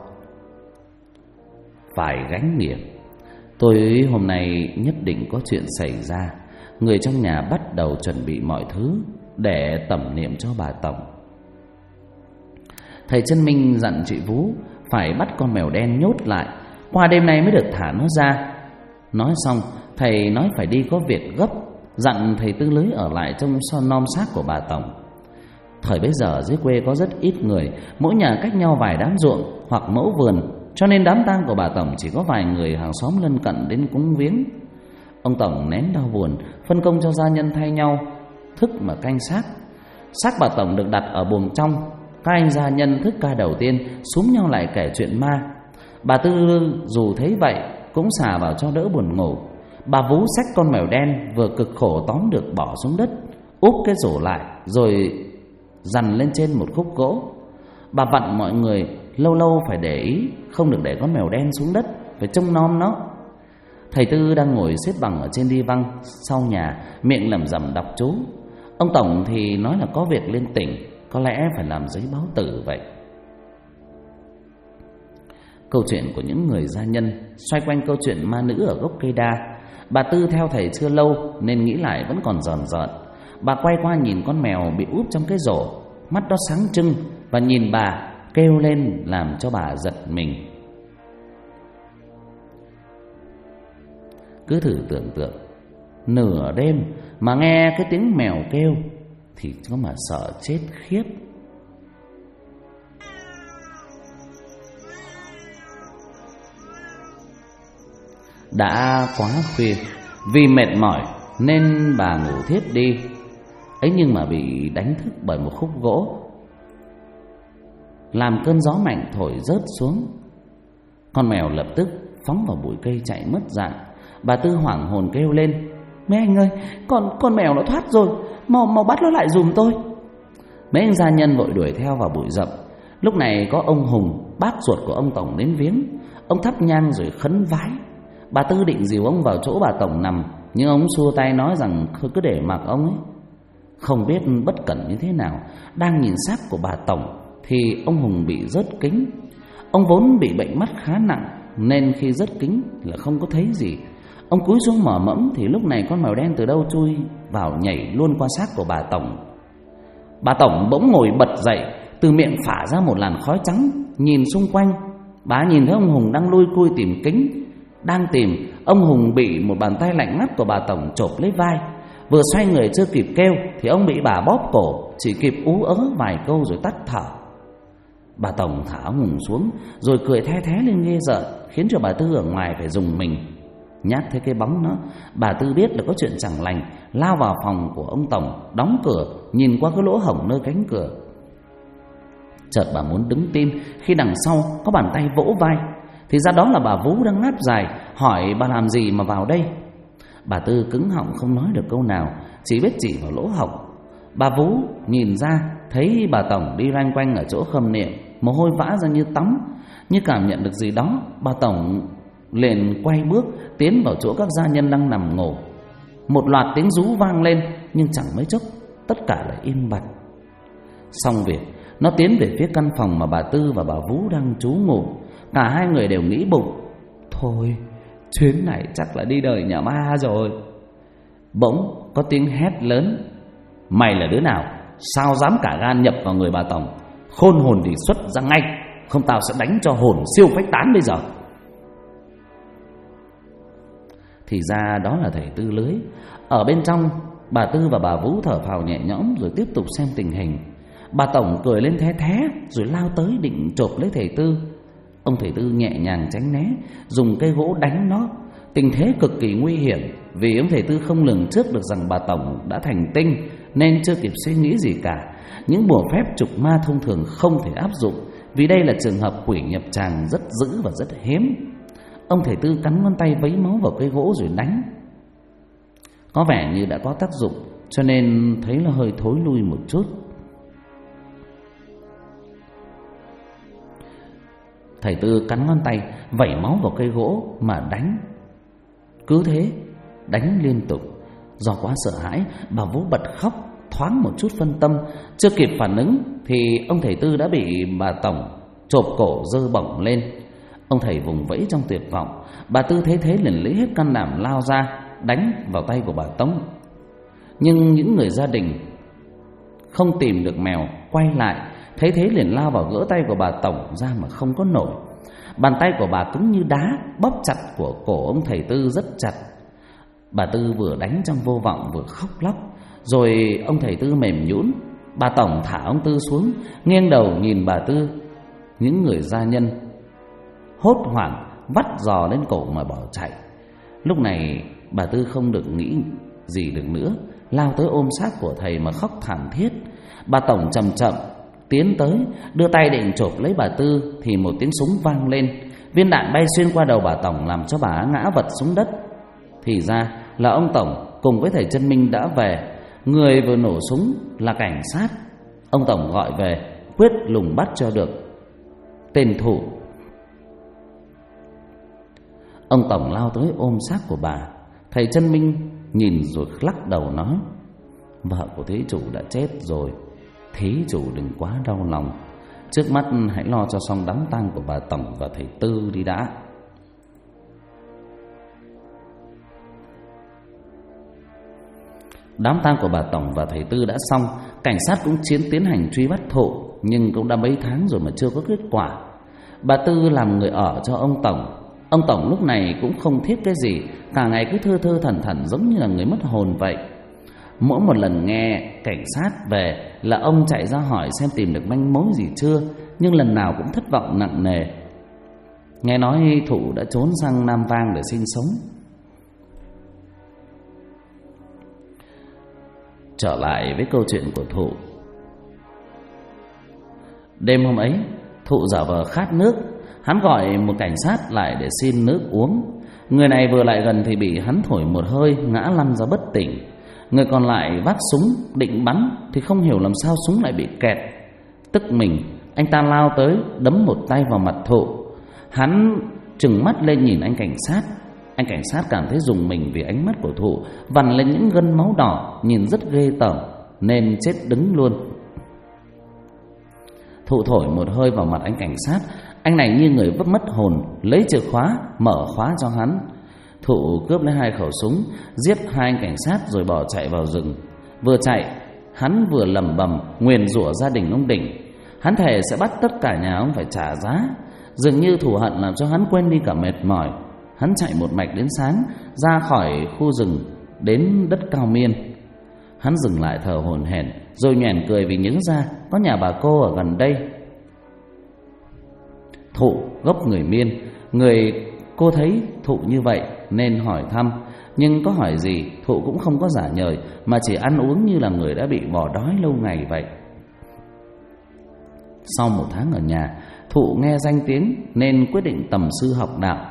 phải gánh nghiệp. Tôi hôm nay nhất định có chuyện xảy ra. Người trong nhà bắt đầu chuẩn bị mọi thứ để tẩm niệm cho bà Tổng. Thầy Chân Minh dặn chị Vú phải bắt con mèo đen nhốt lại, qua đêm nay mới được thả nó ra. Nói xong, thầy nói phải đi có việc gấp, dặn thầy Tư Lưới ở lại trông nom xác của bà Tổng. Thời bấy giờ dưới quê có rất ít người, mỗi nhà cách nhau vài đám ruộng hoặc mẫu vườn, cho nên đám tang của bà Tổng chỉ có vài người hàng xóm lân cận đến cúng viếng. Ông Tổng nén đau buồn, phân công cho gia nhân thay nhau thức mà canh xác. Xác bà Tổng được đặt ở buồng trong. Các anh gia nhân thức ca đầu tiên xúm nhau lại kể chuyện ma. Bà Tư dù thấy vậy cũng xà vào cho đỡ buồn ngủ. Bà Vú xách con mèo đen vừa cực khổ tóm được bỏ xuống đất, úp cái rổ lại rồi dằn lên trên một khúc gỗ. Bà vặn mọi người lâu lâu phải để ý, không được để con mèo đen xuống đất, phải trông nom nó. Thầy Tư đang ngồi xếp bằng ở trên đi văng sau nhà, miệng lẩm rẩm đọc chú. Ông Tổng thì nói là có việc lên tỉnh, có lẽ phải làm giấy báo tử vậy. Câu chuyện của những người gia nhân xoay quanh câu chuyện ma nữ ở gốc cây đa. Bà Tư theo thầy chưa lâu nên nghĩ lại vẫn còn rờn rợn. Bà quay qua nhìn con mèo bị úp trong cái rổ, mắt nó sáng trưng và nhìn bà kêu lên làm cho bà giật mình. Cứ thử tưởng tượng, nửa đêm mà nghe cái tiếng mèo kêu thì có mà sợ chết khiếp. Đã quá khuya, vì mệt mỏi nên bà ngủ thiếp đi. Ấy nhưng mà bị đánh thức bởi một khúc gỗ làm cơn gió mạnh thổi rớt xuống. Con mèo lập tức phóng vào bụi cây chạy mất dạng. Bà Tư hoảng hồn kêu lên: "Mấy anh ơi, con mèo nó thoát rồi, mau bắt nó lại giùm tôi." Mấy anh gia nhân vội đuổi theo vào bụi rậm. Lúc này có ông Hùng, bác ruột của ông Tổng đến viếng. Ông thắp nhang rồi khấn vái. Bà Tư định dìu ông vào chỗ bà Tổng nằm, nhưng ông xua tay nói rằng cứ để mặc ông ấy. Không biết bất cẩn như thế nào, đang nhìn xác của bà Tổng thì ông Hùng bị rớt kính. Ông vốn bị bệnh mắt khá nặng nên khi rớt kính là không có thấy gì. Ông cúi xuống mò mẫm thì lúc này con mèo đen từ đâu chui vào nhảy luôn qua xác của bà Tổng. Bà Tổng bỗng ngồi bật dậy, từ miệng phả ra một làn khói trắng. Nhìn xung quanh, bà nhìn thấy ông Hùng đang lui cui tìm kính. Đang tìm, ông Hùng bị một bàn tay lạnh ngắt của bà Tổng chộp lấy vai. Vừa xoay người chưa kịp kêu thì ông bị bà bóp cổ, chỉ kịp ú ớ vài câu rồi tắt thở. Bà Tổng thả ông Hùng xuống rồi cười the thé lên ghê rợn, khiến cho bà Tư ở ngoài phải rùng mình. Nhát thấy cái bóng nó, bà Tư biết là có chuyện chẳng lành, lao vào phòng của ông Tổng, đóng cửa, nhìn qua cái lỗ hổng nơi cánh cửa. Chợt bà muốn đứng tim khi đằng sau có bàn tay vỗ vai. Thì ra đó là bà Vú đang ngáp dài, hỏi bà làm gì mà vào đây. Bà Tư cứng họng không nói được câu nào, chỉ biết chỉ vào lỗ hổng. Bà Vú nhìn ra thấy bà Tổng đi loanh quanh ở chỗ khâm niệm, mồ hôi vã ra như tắm. Như cảm nhận được gì đó, bà Tổng liền quay bước tiến vào chỗ các gia nhân đang nằm ngủ. Một loạt tiếng rú vang lên, nhưng chẳng mấy chốc tất cả lại im bặt. Xong việc, nó tiến về phía căn phòng mà bà Tư và bà Vú đang trú ngụ. Cả hai người đều nghĩ bụng: thôi, chuyến này chắc là đi đời nhà ma rồi. Bỗng có tiếng hét lớn: "Mày là đứa nào? Sao dám cả gan nhập vào người bà Tổng? Khôn hồn thì xuất ra ngay, không tao sẽ đánh cho hồn siêu phách tán bây giờ." Thì ra đó là thầy Tư Lưới. Ở bên trong, bà Tư và bà Vú thở phào nhẹ nhõm rồi tiếp tục xem tình hình. Bà Tổng cười lên thé thé rồi lao tới định chộp lấy thầy Tư. Ông thầy Tư nhẹ nhàng tránh né, dùng cây gỗ đánh nó. Tình thế cực kỳ nguy hiểm, vì ông thầy Tư không lường trước được rằng bà Tổng đã thành tinh, nên chưa kịp suy nghĩ gì cả. Những bùa phép trục ma thông thường không thể áp dụng, vì đây là trường hợp quỷ nhập tràng rất dữ và rất hiếm. Ông thầy Tư cắn ngón tay vấy máu vào cây gỗ rồi đánh. Có vẻ như đã có tác dụng, cho nên thấy là hơi thối lui một chút. Thầy Tư cắn ngón tay, vẩy máu vào cây gỗ mà đánh. Cứ thế đánh liên tục. Do quá sợ hãi, bà Vú bật khóc, thoáng một chút phân tâm. Chưa kịp phản ứng thì ông thầy Tư đã bị bà Tổng chộp cổ giơ bổng lên. Ông thầy vùng vẫy trong tuyệt vọng. Bà Tư thấy thế liền lấy hết can đảm lao ra đánh vào tay của bà Tống. Nhưng những người gia đình không tìm được mèo quay lại, thấy thế liền lao vào gỡ tay của bà Tổng ra mà không có nổi. Bàn tay của bà cứng như đá, bóp chặt của cổ ông thầy Tư rất chặt. Bà Tư vừa đánh trong vô vọng vừa khóc lóc. Rồi ông thầy Tư mềm nhũn. Bà Tổng thả ông Tư xuống, nghiêng đầu nhìn bà Tư. Những người gia nhân hốt hoảng vắt giò lên cổ mà bỏ chạy. Lúc này bà Tư không được nghĩ gì được nữa, lao tới ôm xác của thầy mà khóc thảm thiết. Bà Tổng chậm chậm tiến tới, đưa tay định chộp lấy bà Tư thì một tiếng súng vang lên. Viên đạn bay xuyên qua đầu bà Tổng làm cho bà ngã vật xuống đất. Thì ra là ông Tổng cùng với thầy Chân Minh đã về. Người vừa nổ súng là cảnh sát. Ông Tổng gọi về, quyết lùng bắt cho được tên thủ. Ông Tổng lao tới ôm xác của bà. Thầy Chân Minh nhìn rồi lắc đầu nói: "Vợ của thí chủ đã chết rồi, thí chủ đừng quá đau lòng. Trước mắt hãy lo cho xong đám tang của bà Tổng và thầy Tư đi đã." Đám tang của bà Tổng và thầy Tư đã xong. Cảnh sát cũng tiến hành truy bắt thụ, nhưng cũng đã mấy tháng rồi mà chưa có kết quả. Bà Tư làm người ở cho ông Tổng. Ông Tổng lúc này cũng không thiết cái gì, cả ngày cứ thơ thơ thẩn thẩn giống như là người mất hồn vậy. Mỗi một lần nghe cảnh sát về là ông chạy ra hỏi xem tìm được manh mối gì chưa, nhưng lần nào cũng thất vọng nặng nề. nghe nói Thụ đã trốn sang Nam Vang để sinh sống. Trở lại với câu chuyện của Thụ. Đêm hôm ấy, Thụ giả vờ khát nước. Hắn gọi một cảnh sát lại để xin nước uống. Người này vừa lại gần thì bị hắn thổi một hơi, ngã lăn ra bất tỉnh. Người còn lại vác súng định bắn thì không hiểu làm sao súng lại bị kẹt. Tức mình, anh ta lao tới đấm một tay vào mặt Thụ. Hắn trừng mắt lên nhìn anh cảnh sát. Anh cảnh sát cảm thấy rùng mình vì ánh mắt của Thụ vằn lên những gân máu đỏ, nhìn rất ghê tởm, nên chết đứng luôn. Thụ thổi một hơi vào mặt anh cảnh sát. Anh này như người vấp mất hồn, lấy chìa khóa mở khóa cho hắn. Thụ cướp lấy 2 khẩu súng, giết 2 anh cảnh sát rồi bỏ chạy vào rừng. Vừa chạy, hắn vừa lẩm bẩm nguyền rủa gia đình ông Đỉnh. Hắn thề sẽ bắt tất cả nhà ông phải trả giá. Dường như thù hận làm cho hắn quên đi cả mệt mỏi. Hắn chạy một mạch đến sáng, ra khỏi khu rừng đến đất Cao Miên. Hắn dừng lại thở hổn hển, rồi nhoẻn cười vì nhớ ra có nhà bà cô ở gần đây. Thụ gốc người Miên, người cô thấy Thụ như vậy nên hỏi thăm. Nhưng có hỏi gì Thụ cũng không có giả nhời, mà chỉ ăn uống như là người đã bị bỏ đói lâu ngày vậy. Sau 1 tháng ở nhà, Thụ nghe danh tiếng nên quyết định tầm sư học đạo.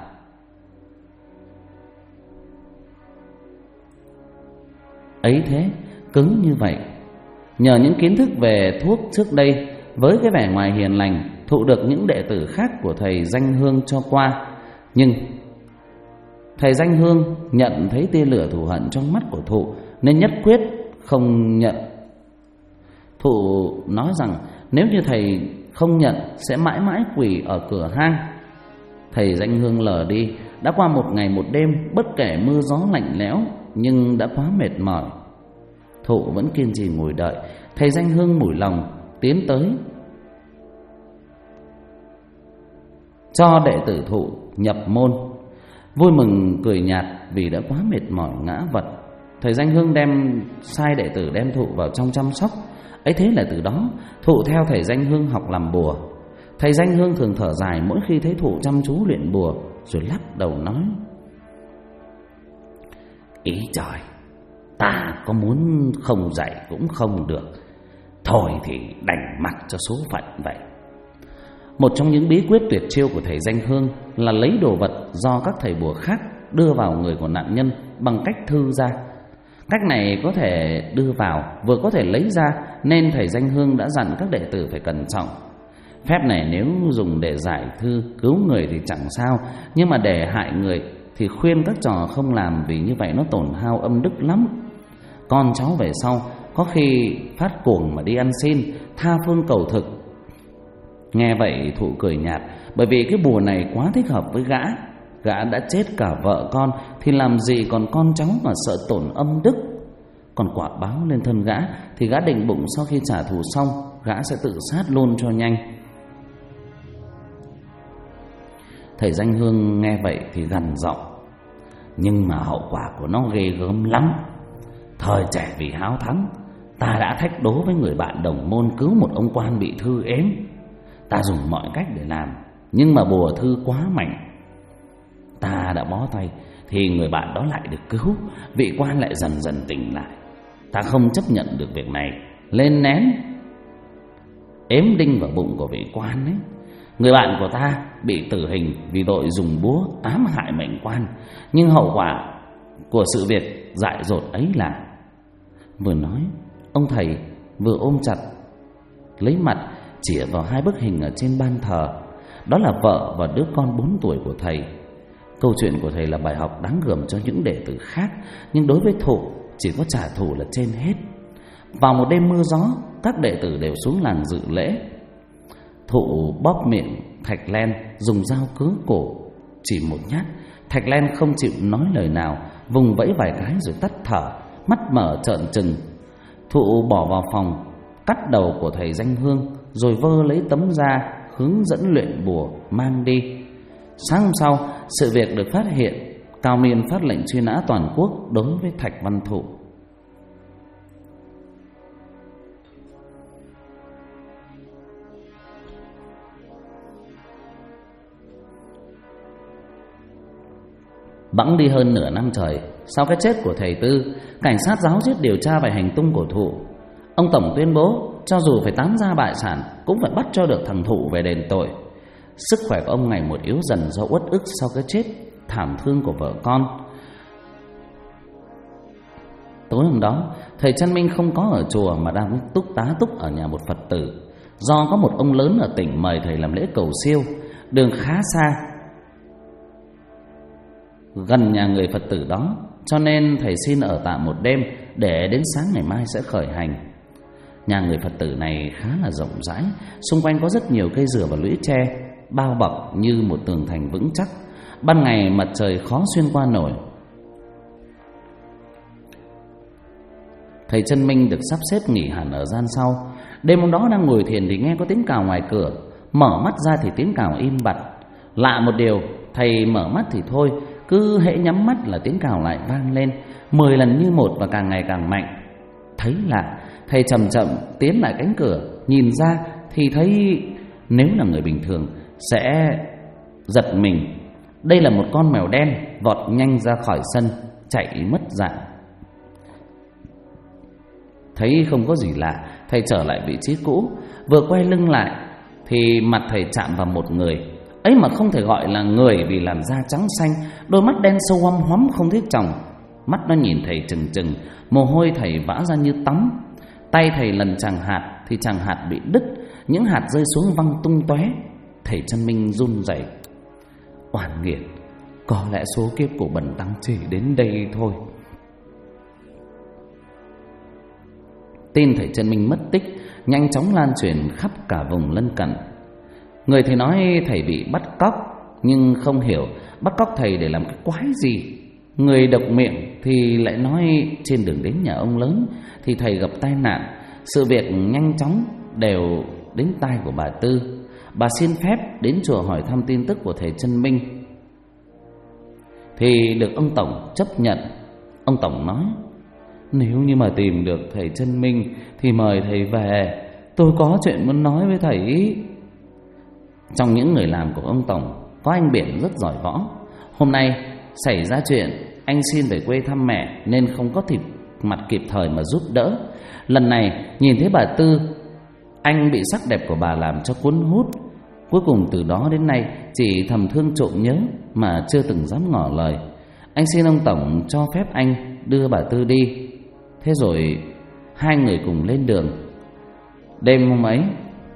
Ấy thế, cứng như vậy. Nhờ những kiến thức về thuốc trước đây, với cái vẻ ngoài hiền lành, Thụ được những đệ tử khác của thầy Danh Hương cho qua. Nhưng thầy Danh Hương nhận thấy tia lửa thù hận trong mắt của Thụ nên nhất quyết không nhận. Thụ nói rằng nếu như thầy không nhận sẽ mãi mãi quỳ ở cửa hang. Thầy Danh Hương lờ đi. Đã qua 1 ngày 1 đêm, bất kể mưa gió lạnh lẽo, nhưng đã quá mệt mỏi. Thụ vẫn kiên trì ngồi đợi. Thầy Danh Hương mủi lòng tiến tới cho đệ tử Thụ nhập môn. Vui mừng cười nhạt vì đã quá mệt mỏi ngã vật. Thầy Danh Hương sai đệ tử đem Thụ vào trong chăm sóc. Ấy thế là từ đó Thụ theo thầy Danh Hương học làm bùa. Thầy Danh Hương thường thở dài mỗi khi thấy Thụ chăm chú luyện bùa, rồi lắc đầu nói: Ý trời, ta có muốn không dạy cũng không được. Thôi thì đành mặc cho số phận vậy. Một trong những bí quyết tuyệt chiêu của thầy Danh Hương là lấy đồ vật do các thầy bùa khác đưa vào người của nạn nhân bằng cách thư ra. Cách này có thể đưa vào, vừa có thể lấy ra, nên thầy Danh Hương đã dặn các đệ tử phải cẩn trọng. Phép này nếu dùng để giải thư cứu người thì chẳng sao, nhưng mà để hại người thì khuyên các trò không làm, vì như vậy nó tổn hao âm đức lắm. Con cháu về sau có khi phát cuồng mà đi ăn xin, tha phương cầu thực. Nghe vậy Thụ cười nhạt, bởi vì cái bùa này quá thích hợp với gã. Gã đã chết cả vợ con thì làm gì còn con cháu mà sợ tổn âm đức. Còn quả báo lên thân gã thì gã định bụng sau khi trả thù xong, gã sẽ tự sát luôn cho nhanh. Thầy Danh Hương nghe vậy thì gằn giọng: Nhưng mà hậu quả của nó ghê gớm lắm. Thời trẻ vì háo thắng, ta đã thách đố với người bạn đồng môn cứu một ông quan bị thư ếm. Ta dùng mọi cách để làm, nhưng mà bùa thư quá mạnh. Ta đã bó tay thì người bạn đó lại được cứu, vị quan lại dần dần tỉnh lại. Ta không chấp nhận được việc này, lên nén ếm đinh vào bụng của vị quan ấy. Người bạn của ta bị tử hình vì tội dùng búa ám hại mệnh quan. Nhưng hậu quả của sự việc dại dột ấy là... Vừa nói, ông thầy vừa ôm chặt lấy mặt, chĩa vào 2 bức hình ở trên ban thờ. Đó là vợ và đứa con 4 tuổi của thầy. Câu chuyện của thầy là bài học đáng gờm cho những đệ tử khác, nhưng đối với Thụ chỉ có trả thù là trên hết. Vào một đêm mưa gió, các đệ tử đều xuống làng dự lễ. Thụ bóp miệng Thạch Len, dùng dao cứa cổ chỉ một nhát. Thạch Len không chịu nói lời nào, vùng vẫy vài cái rồi tắt thở, mắt mở trợn trừng. Thụ bỏ vào phòng, cắt đầu của thầy Danh Hương, rồi vơ lấy tấm da hướng dẫn luyện bùa mang đi. Sáng hôm sau, sự việc được phát hiện. Cao Miên phát lệnh truy nã toàn quốc đối với Thạch Văn Thụ. Bẵng đi hơn nửa năm trời, sau cái chết của thầy Tư, cảnh sát ráo riết điều tra về hành tung của Thụ. Ông Tổng tuyên bố cho dù phải tán gia bại sản cũng phải bắt cho được thằng Thụ về đền tội. Sức khỏe của ông ngày một yếu dần do uất ức sau cái chết thảm thương của vợ con. Tối hôm đó, thầy Trân Minh không có ở chùa mà đang tá túc ở nhà một Phật tử. Do có một ông lớn ở tỉnh mời thầy làm lễ cầu siêu, đường khá xa gần nhà người Phật tử đó, cho nên thầy xin ở tạm một đêm để đến sáng ngày mai sẽ khởi hành. Nhà người Phật tử này khá là rộng rãi, xung quanh có rất nhiều cây dừa và lũy tre bao bọc như một tường thành vững chắc. Ban ngày mặt trời khó xuyên qua nổi. Thầy Trân Minh được sắp xếp nghỉ hẳn ở gian sau. Đêm hôm đó đang ngồi thiền thì nghe có tiếng cào ngoài cửa. Mở mắt ra thì tiếng cào im bặt. Lạ một điều, thầy mở mắt thì thôi, cứ hễ nhắm mắt là tiếng cào lại vang lên 10 lần như một và càng ngày càng mạnh. Thấy lạ, thầy chậm chậm tiến lại cánh cửa, nhìn ra thì thấy nếu là người bình thường sẽ giật mình. Đây là một con mèo đen vọt nhanh ra khỏi sân, chạy mất dạng. Thấy không có gì lạ, thầy trở lại vị trí cũ. Vừa quay lưng lại thì mặt thầy chạm vào một người. Ấy mà không thể gọi là người vì làn da trắng xanh, đôi mắt đen sâu hoăm hoắm không thấy tròng. Mắt nó nhìn thầy trừng trừng, mồ hôi thầy vã ra như tắm. Tay thầy lần chàng hạt thì chàng hạt bị đứt, những hạt rơi xuống văng tung tóe. Thầy Trân Minh run rẩy. Oan nghiệt, có lẽ số kiếp của bần tăng chỉ đến đây thôi. Tin thầy Trân Minh mất tích nhanh chóng lan truyền khắp cả vùng lân cận. Người thì nói thầy bị bắt cóc, nhưng không hiểu bắt cóc thầy để làm cái quái gì. Người độc miệng thì lại nói trên đường đến nhà ông lớn thì thầy gặp tai nạn. Sự việc nhanh chóng đều đến tai của bà Tư. Bà xin phép đến chùa hỏi thăm tin tức của thầy Trân Minh thì được ông Tổng chấp nhận. Ông Tổng nói: nếu như mà tìm được thầy Trân Minh thì mời thầy về, tôi có chuyện muốn nói với thầy. Trong những người làm của ông Tổng có anh Biển rất giỏi võ. Hôm nay xảy ra chuyện, anh xin về quê thăm mẹ nên không có mặt kịp thời mà giúp đỡ. Lần này nhìn thấy bà Tư, anh bị sắc đẹp của bà làm cho cuốn hút. Cuối cùng từ đó đến nay chỉ thầm thương trộm nhớ mà chưa từng dám ngỏ lời. Anh xin ông Tổng cho phép anh đưa bà Tư đi. Thế rồi hai người cùng lên đường. Đêm hôm ấy,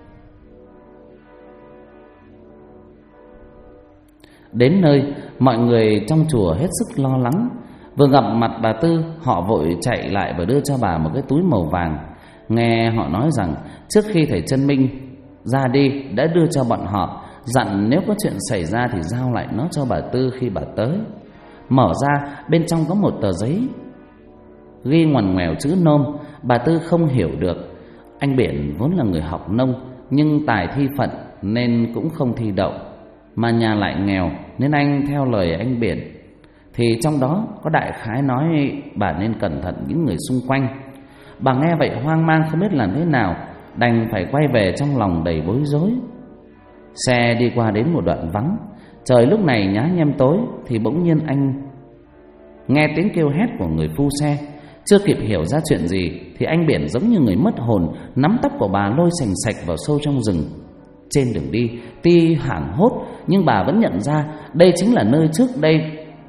đến nơi, mọi người trong chùa hết sức lo lắng. Vừa gặp mặt bà Tư, họ vội chạy lại và đưa cho bà một cái túi màu vàng. Nghe họ nói rằng trước khi thầy Trân Minh ra đi đã đưa cho bọn họ, dặn nếu có chuyện xảy ra thì giao lại nó cho bà Tư khi bà tới. Mở ra, bên trong có một tờ giấy ghi ngoằn ngoèo chữ Nôm. Bà Tư không hiểu được. Anh Biển vốn là người học nông, nhưng tài thi phận nên cũng không thi đậu. Mà nhà lại nghèo nên anh theo lời anh Biển. Thì trong đó có đại khái nói bà nên cẩn thận những người xung quanh. Bà nghe vậy hoang mang không biết làm thế nào, đành phải quay về trong lòng đầy bối rối. Xe đi qua đến một đoạn vắng. Trời lúc này nhá nhem tối thì bỗng nhiên anh nghe tiếng kêu hét của người phu xe. Chưa kịp hiểu ra chuyện gì thì anh Biển giống như người mất hồn, nắm tóc của bà lôi sành sạch vào sâu trong rừng. Trên đường đi, tuy hoảng hốt nhưng bà vẫn nhận ra đây chính là nơi trước đây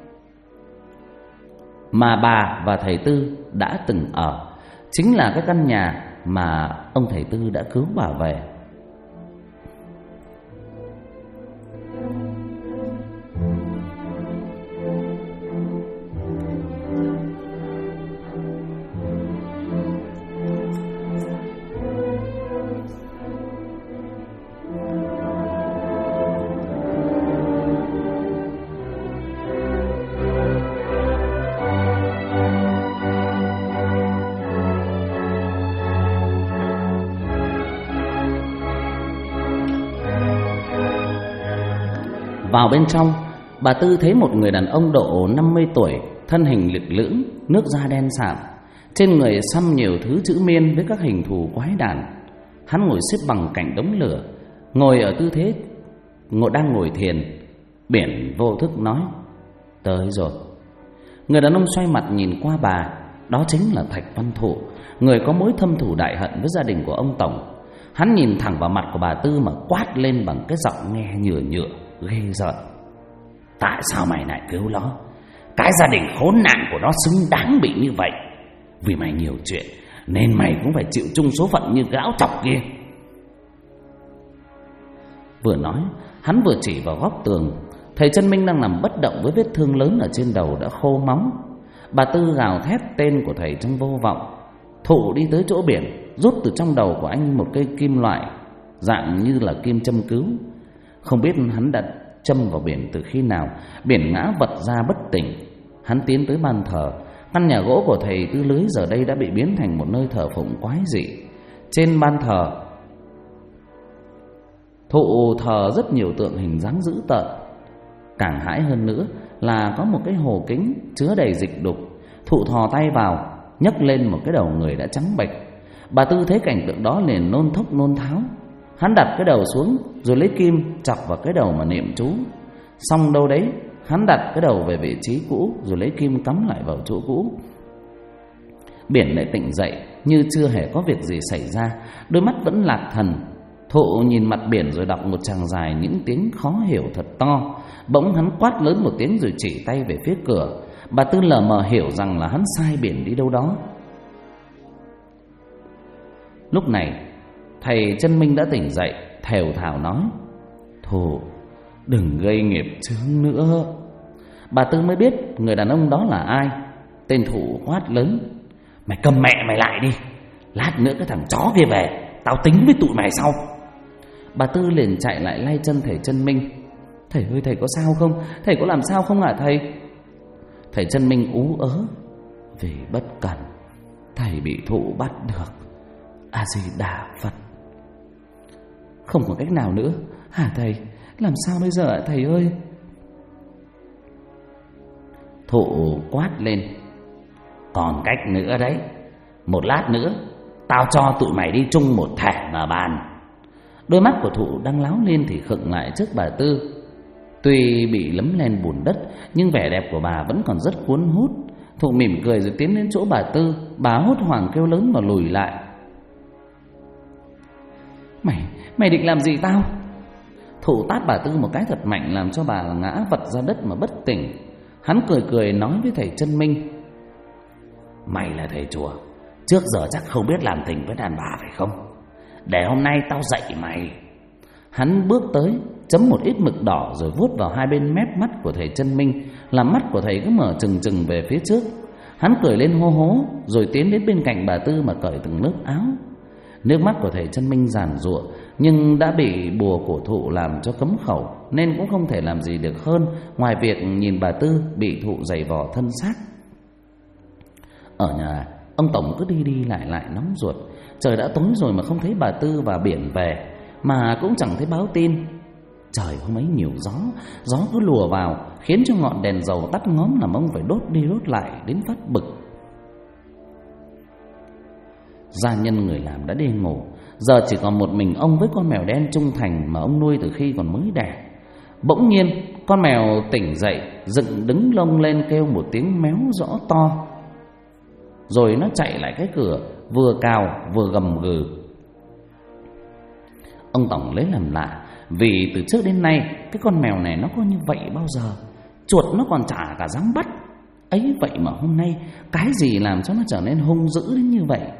mà bà và thầy Tư đã từng ở. Chính là cái căn nhà mà ông thầy Tư đã cứu bà về. Vào bên trong, bà Tư thấy một người đàn ông độ 50 tuổi, thân hình lực lưỡng, nước da đen sạm, trên người xăm nhiều thứ chữ miên với các hình thù quái đản. Hắn ngồi xếp bằng cạnh đống lửa, ngồi ở tư thế đang ngồi thiền. Biển vô thức nói: Tới rồi. Người đàn ông xoay mặt nhìn qua bà. Đó chính là Thạch Văn Thụ, người có mối thâm thù đại hận với gia đình của ông tổng. Hắn nhìn thẳng vào mặt của bà Tư mà quát lên bằng cái giọng nghe nhựa nhựa, ghê rợn. Tại sao mày lại cứu nó? Cái gia đình khốn nạn của nó xứng đáng bị như vậy. Vì mày nhiều chuyện nên mày cũng phải chịu chung số phận như cái áo chọc kia. Vừa nói, hắn vừa chỉ vào góc tường. Thầy Chân Minh đang nằm bất động với vết thương lớn ở trên đầu đã khô máu. Bà Tư gào thét tên của thầy trong vô vọng. Thụ đi tới chỗ biển, rút từ trong đầu của anh một cây kim loại dạng như là kim châm cứu. Không biết hắn đã châm vào biển từ khi nào, biển ngã vật ra bất tỉnh. Hắn tiến tới bàn thờ. Căn nhà gỗ của thầy Tư Lưới giờ đây đã bị biến thành một nơi thờ phụng quái dị. Trên ban thờ, Thụ thờ rất nhiều tượng hình dáng dữ tợn. Càng hãi hơn nữa là có một cái hồ kính chứa đầy dịch đục. Thụ thò tay vào, nhấc lên một cái đầu người đã trắng bệch. Bà Tư thấy cảnh tượng đó liền nôn thốc nôn tháo. Hắn đặt cái đầu xuống rồi lấy kim chọc vào cái đầu mà niệm chú. Xong đâu đấy, hắn đặt cái đầu về vị trí cũ rồi lấy kim cắm lại vào chỗ cũ. Biển lại tỉnh dậy như chưa hề có việc gì xảy ra, đôi mắt vẫn lạc thần. Thụ nhìn mặt biển rồi đọc một tràng dài những tiếng khó hiểu thật to. Bỗng hắn quát lớn một tiếng rồi chỉ tay về phía cửa. Bà Tư lờ mờ hiểu rằng là hắn sai biển đi đâu đó. Lúc này thầy Chân Minh đã tỉnh dậy, thều thào nói: Thụ, đừng gây nghiệp chướng nữa. Bà Tư mới biết người đàn ông đó là ai. Tên Thụ quát lớn: Mày cầm mẹ mày lại đi, lát nữa cái thằng chó kia về, tao tính với tụi mày sau. Bà Tư liền chạy lại lay chân thầy Chân Minh: Thầy ơi, thầy có sao không? Thầy có làm sao không hả thầy? Thầy Chân Minh ú ớ: Vì bất cẩn, thầy bị Thụ bắt được. A Di Đà Phật. Không có cách nào nữa hả thầy? Làm sao bây giờ hả thầy ơi? Thụ quát lên: Còn cách nữa đấy. Một lát nữa tao cho tụi mày đi chung một thẻ mà bàn. Đôi mắt của Thụ đang láo lên thì khựng lại trước bà Tư. Tuy bị lấm lên bùn đất nhưng vẻ đẹp của bà vẫn còn rất cuốn hút. Thụ mỉm cười rồi tiến đến chỗ bà Tư. Bà hốt hoảng kêu lớn và lùi lại: Mày định làm gì tao? Thụ tát bà Tư một cái thật mạnh làm cho bà ngã vật ra đất mà bất tỉnh. Hắn cười cười nói với thầy Chân Minh: Mày là thầy chùa, trước giờ chắc không biết làm tình với đàn bà phải không? Để hôm nay tao dạy mày. Hắn bước tới, chấm một ít mực đỏ rồi vuốt vào hai bên mép mắt của thầy Chân Minh, làm mắt của thầy cứ mở trừng trừng về phía trước. Hắn cười lên hô hố rồi tiến đến bên cạnh bà Tư mà cởi từng lớp áo. Nước mắt của thầy Chân Minh giàn giụa nhưng đã bị bùa của Thụ làm cho cấm khẩu, nên cũng không thể làm gì được hơn ngoài việc nhìn bà Tư bị Thụ giày vò thân xác. Ở nhà, ông tổng cứ đi lại nóng ruột. Trời đã tối rồi mà không thấy bà Tư và biển về, mà cũng chẳng thấy báo tin. Trời hôm ấy nhiều gió cứ lùa vào khiến cho ngọn đèn dầu tắt ngóm làm ông phải đốt đi đốt lại đến phát bực. Gia nhân người làm đã đi ngủ, giờ chỉ còn một mình ông với con mèo đen trung thành mà ông nuôi từ khi còn mới đẻ. Bỗng nhiên con mèo tỉnh dậy, dựng đứng lông lên kêu một tiếng méo rõ to. Rồi nó chạy lại cái cửa, vừa cào vừa gầm gừ. Ông tổng lấy làm lạ, vì từ trước đến nay cái con mèo này nó có như vậy bao giờ. Chuột nó còn chả cả dám bắt. Ấy vậy mà hôm nay cái gì làm cho nó trở nên hung dữ đến như vậy?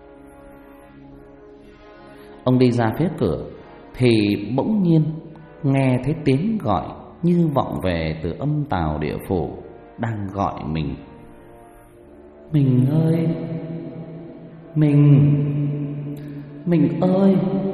Ông đi ra phía cửa thì bỗng nhiên nghe thấy tiếng gọi như vọng về từ âm tào địa phủ, đang gọi mình: Mình ơi, mình ơi.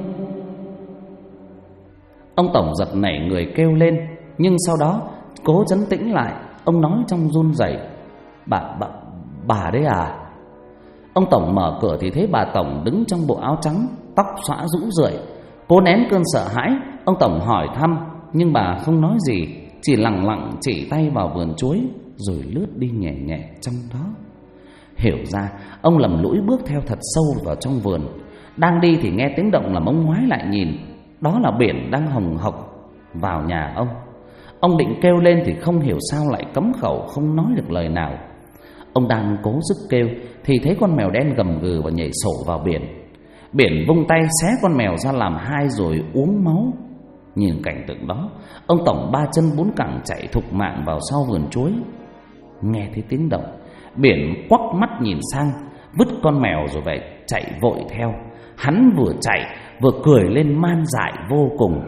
Ông tổng giật nảy người kêu lên, nhưng sau đó cố trấn tĩnh lại. Ông nói trong run rẩy: Bà đấy à? Ông tổng mở cửa thì thấy bà tổng đứng trong bộ áo trắng, tóc xõa rũ rượi. Cố nén cơn sợ hãi, ông tổng hỏi thăm, nhưng bà không nói gì, chỉ lẳng lặng chỉ tay vào vườn chuối rồi lướt đi nhẹ nhẹ trong đó. Hiểu ra, ông lầm lũi bước theo thật sâu vào trong vườn. Đang đi thì nghe tiếng động làm ông ngoái lại nhìn. Đó là biển đang hồng hộc vào nhà ông. Ông định kêu lên thì không hiểu sao lại cấm khẩu, không nói được lời nào. Ông đang cố sức kêu thì thấy con mèo đen gầm gừ và nhảy sổ vào biển. Biển vung tay xé con mèo ra làm hai rồi uống máu. Nhìn cảnh tượng đó, ông Tổng ba chân bốn cẳng chạy thục mạng vào sau vườn chuối. Nghe thấy tiếng động, biển quắc mắt nhìn sang, vứt con mèo rồi vậy chạy vội theo. Hắn vừa chạy vừa cười lên man dại vô cùng.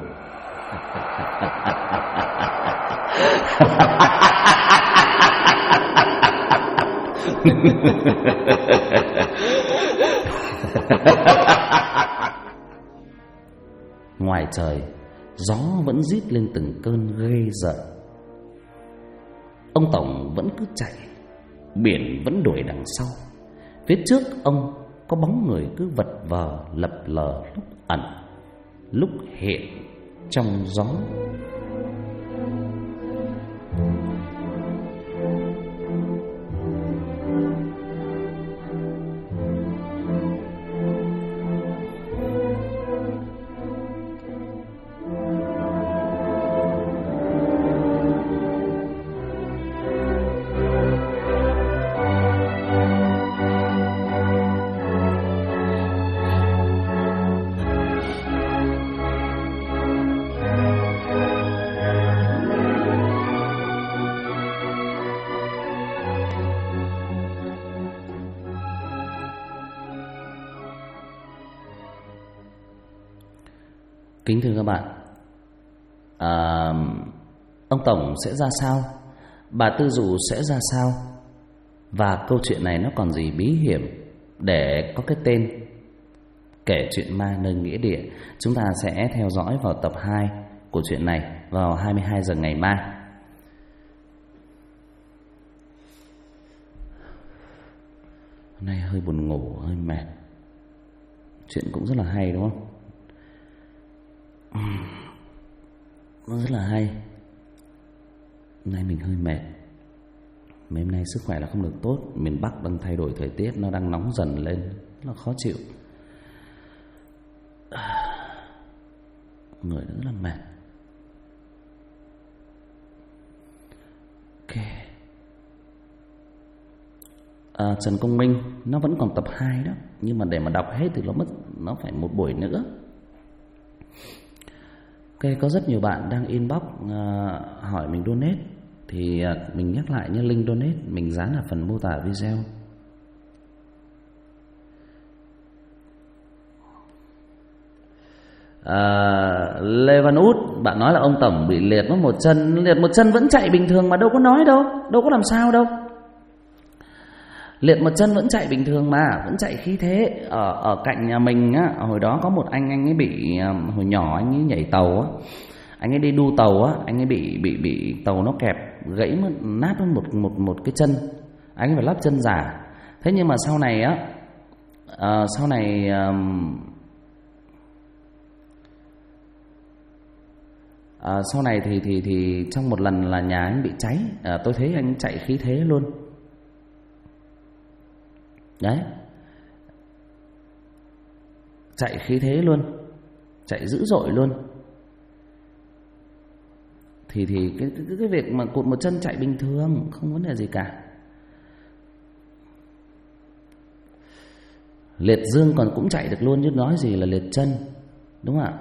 Ngoài trời, gió vẫn rít lên từng cơn ghê rợn. Ông Tổng vẫn cứ chạy, biển vẫn đuổi đằng sau. Phía trước ông có bóng người cứ vật vờ lập lờ, lúc ẩn lúc hiện trong gió. Kính thưa các bạn, ông Tổng sẽ ra sao, bà Tư Dụ sẽ ra sao, và câu chuyện này nó còn gì bí hiểm để có cái tên Kể Chuyện Ma Nơi Nghĩa Địa. Chúng ta sẽ theo dõi vào tập 2 của chuyện này vào 22 giờ ngày mai. Hôm nay hơi buồn ngủ, hơi mệt. Chuyện cũng rất là hay đúng không? Nó rất là hay. Hôm nay mình hơi mệt. Mấy hôm nay sức khỏe là không được tốt. Miền Bắc đang thay đổi thời tiết, nó đang nóng dần lên, rất là khó chịu. Người rất là mệt. Ok. Trần Công Minh nó vẫn còn tập 2 đó, nhưng mà để mà đọc hết thì nó phải một buổi nữa. Ok, có rất nhiều bạn đang inbox hỏi mình donate, thì mình nhắc lại nhé, link donate mình dán ở phần mô tả video. Lê Văn Út, bạn nói là ông Tổng bị liệt mất một chân. Liệt một chân vẫn chạy bình thường mà, đâu có nói đâu, đâu có làm sao đâu. Liệt một chân vẫn chạy bình thường mà, vẫn chạy khí thế. Ở cạnh nhà mình á, hồi đó có một anh ấy bị, hồi nhỏ anh ấy nhảy tàu á, anh ấy đi đu tàu á, anh ấy bị tàu nó kẹp gãy mất, nát một cái chân, anh ấy phải lắp chân giả. Thế nhưng mà sau này á, sau này thì trong một lần là nhà anh bị cháy, tôi thấy anh chạy khí thế luôn. Đấy, chạy khí thế luôn, chạy dữ dội luôn. Thì cái việc mà cụt một chân chạy bình thường, không vấn đề gì cả. Liệt dương còn cũng chạy được luôn chứ nói gì là liệt chân, đúng không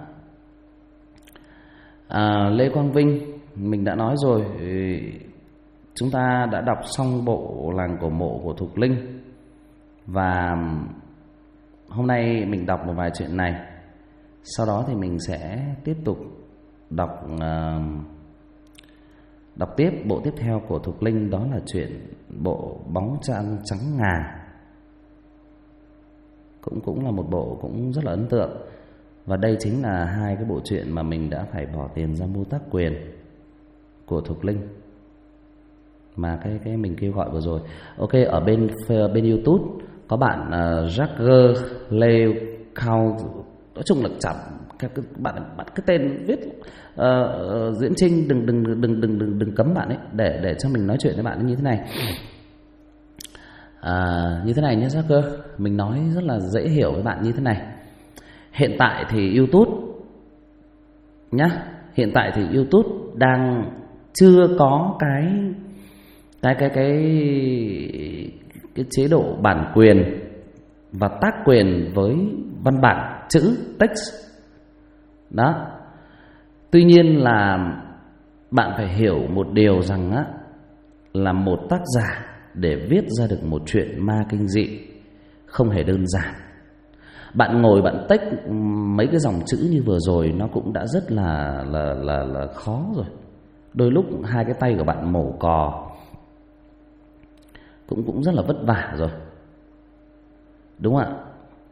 ạ? Lê Quang Vinh, mình đã nói rồi, chúng ta đã đọc xong bộ Làng Cổ Mộ của Thục Linh. Và hôm nay mình đọc một vài chuyện này. Sau đó thì mình sẽ tiếp tục đọc tiếp bộ tiếp theo của Thục Linh. Đó là chuyện bộ Bóng Trăng Trắng Ngà. Cũng là một bộ cũng rất là ấn tượng. Và đây chính là hai cái bộ truyện mà mình đã phải bỏ tiền ra mua tác quyền của Thục Linh, mà cái mình kêu gọi vừa rồi. Ok, ở bên YouTube có bạn Jagger Leo Cao, nói chung là chẳng các bạn cái tên viết Diễn Trinh đừng cấm bạn ấy để cho mình nói chuyện với bạn như thế này. Như thế này nhé Jagger, mình nói rất là dễ hiểu với bạn như thế này. Hiện tại thì YouTube nhá, hiện tại thì YouTube đang chưa có cái chế độ bản quyền và tác quyền với văn bản chữ text đó. Tuy nhiên là bạn phải hiểu một điều rằng á, là một tác giả để viết ra được một chuyện ma kinh dị không hề đơn giản. Bạn ngồi bạn text mấy cái dòng chữ như vừa rồi nó cũng đã rất là khó rồi. Đôi lúc hai cái tay của bạn mổ cò cũng rất là vất vả rồi, đúng không ạ?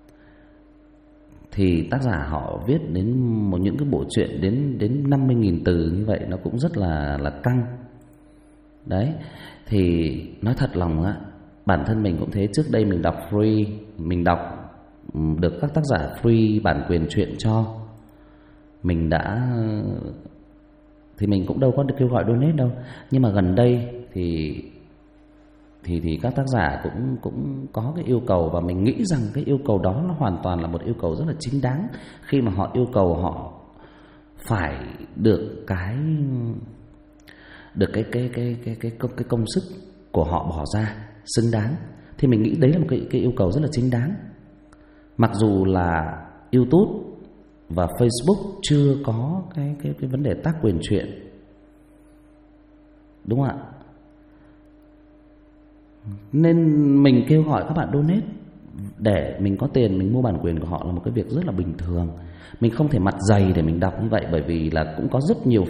Thì tác giả họ viết đến những cái bộ truyện đến 50.000 từ như vậy nó cũng rất là căng. Đấy, thì nói thật lòng á, bản thân mình cũng thế. Trước đây mình đọc free, mình đọc được các tác giả free bản quyền truyện cho. Mình thì mình cũng đâu có được kêu gọi donate đâu. Nhưng mà gần đây thì các tác giả cũng có cái yêu cầu, và mình nghĩ rằng cái yêu cầu đó nó hoàn toàn là một yêu cầu rất là chính đáng, khi mà họ yêu cầu họ phải được cái công sức của họ bỏ ra xứng đáng. Thì mình nghĩ đấy là một cái yêu cầu rất là chính đáng. Mặc dù là YouTube và Facebook chưa có cái vấn đề tác quyền truyện, đúng không ạ? Nên mình kêu gọi các bạn donate để mình có tiền mình mua bản quyền của họ là một cái việc rất là bình thường. Mình không thể mặt dày để mình đọc như vậy, bởi vì là cũng có rất nhiều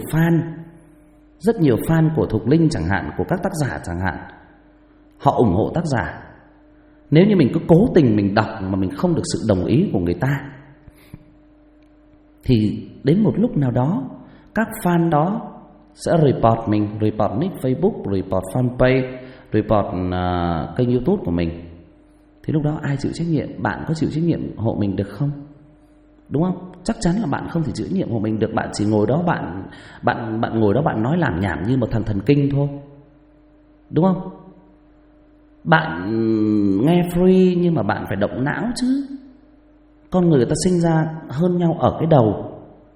fan của Thục Linh chẳng hạn, của các tác giả chẳng hạn, họ ủng hộ tác giả. Nếu như mình cứ cố tình mình đọc mà mình không được sự đồng ý của người ta, thì đến một lúc nào đó các fan đó sẽ report mình, report nick Facebook, report fanpage, report kênh YouTube của mình. Thì lúc đó ai chịu trách nhiệm? Bạn có chịu trách nhiệm hộ mình được không? Đúng không? Chắc chắn là bạn không thể chịu trách nhiệm hộ mình được. Bạn chỉ ngồi đó bạn ngồi đó bạn nói lảm nhảm như một thằng thần kinh thôi, đúng không? Bạn nghe free nhưng mà bạn phải động não chứ. Con người ta sinh ra hơn nhau ở cái đầu,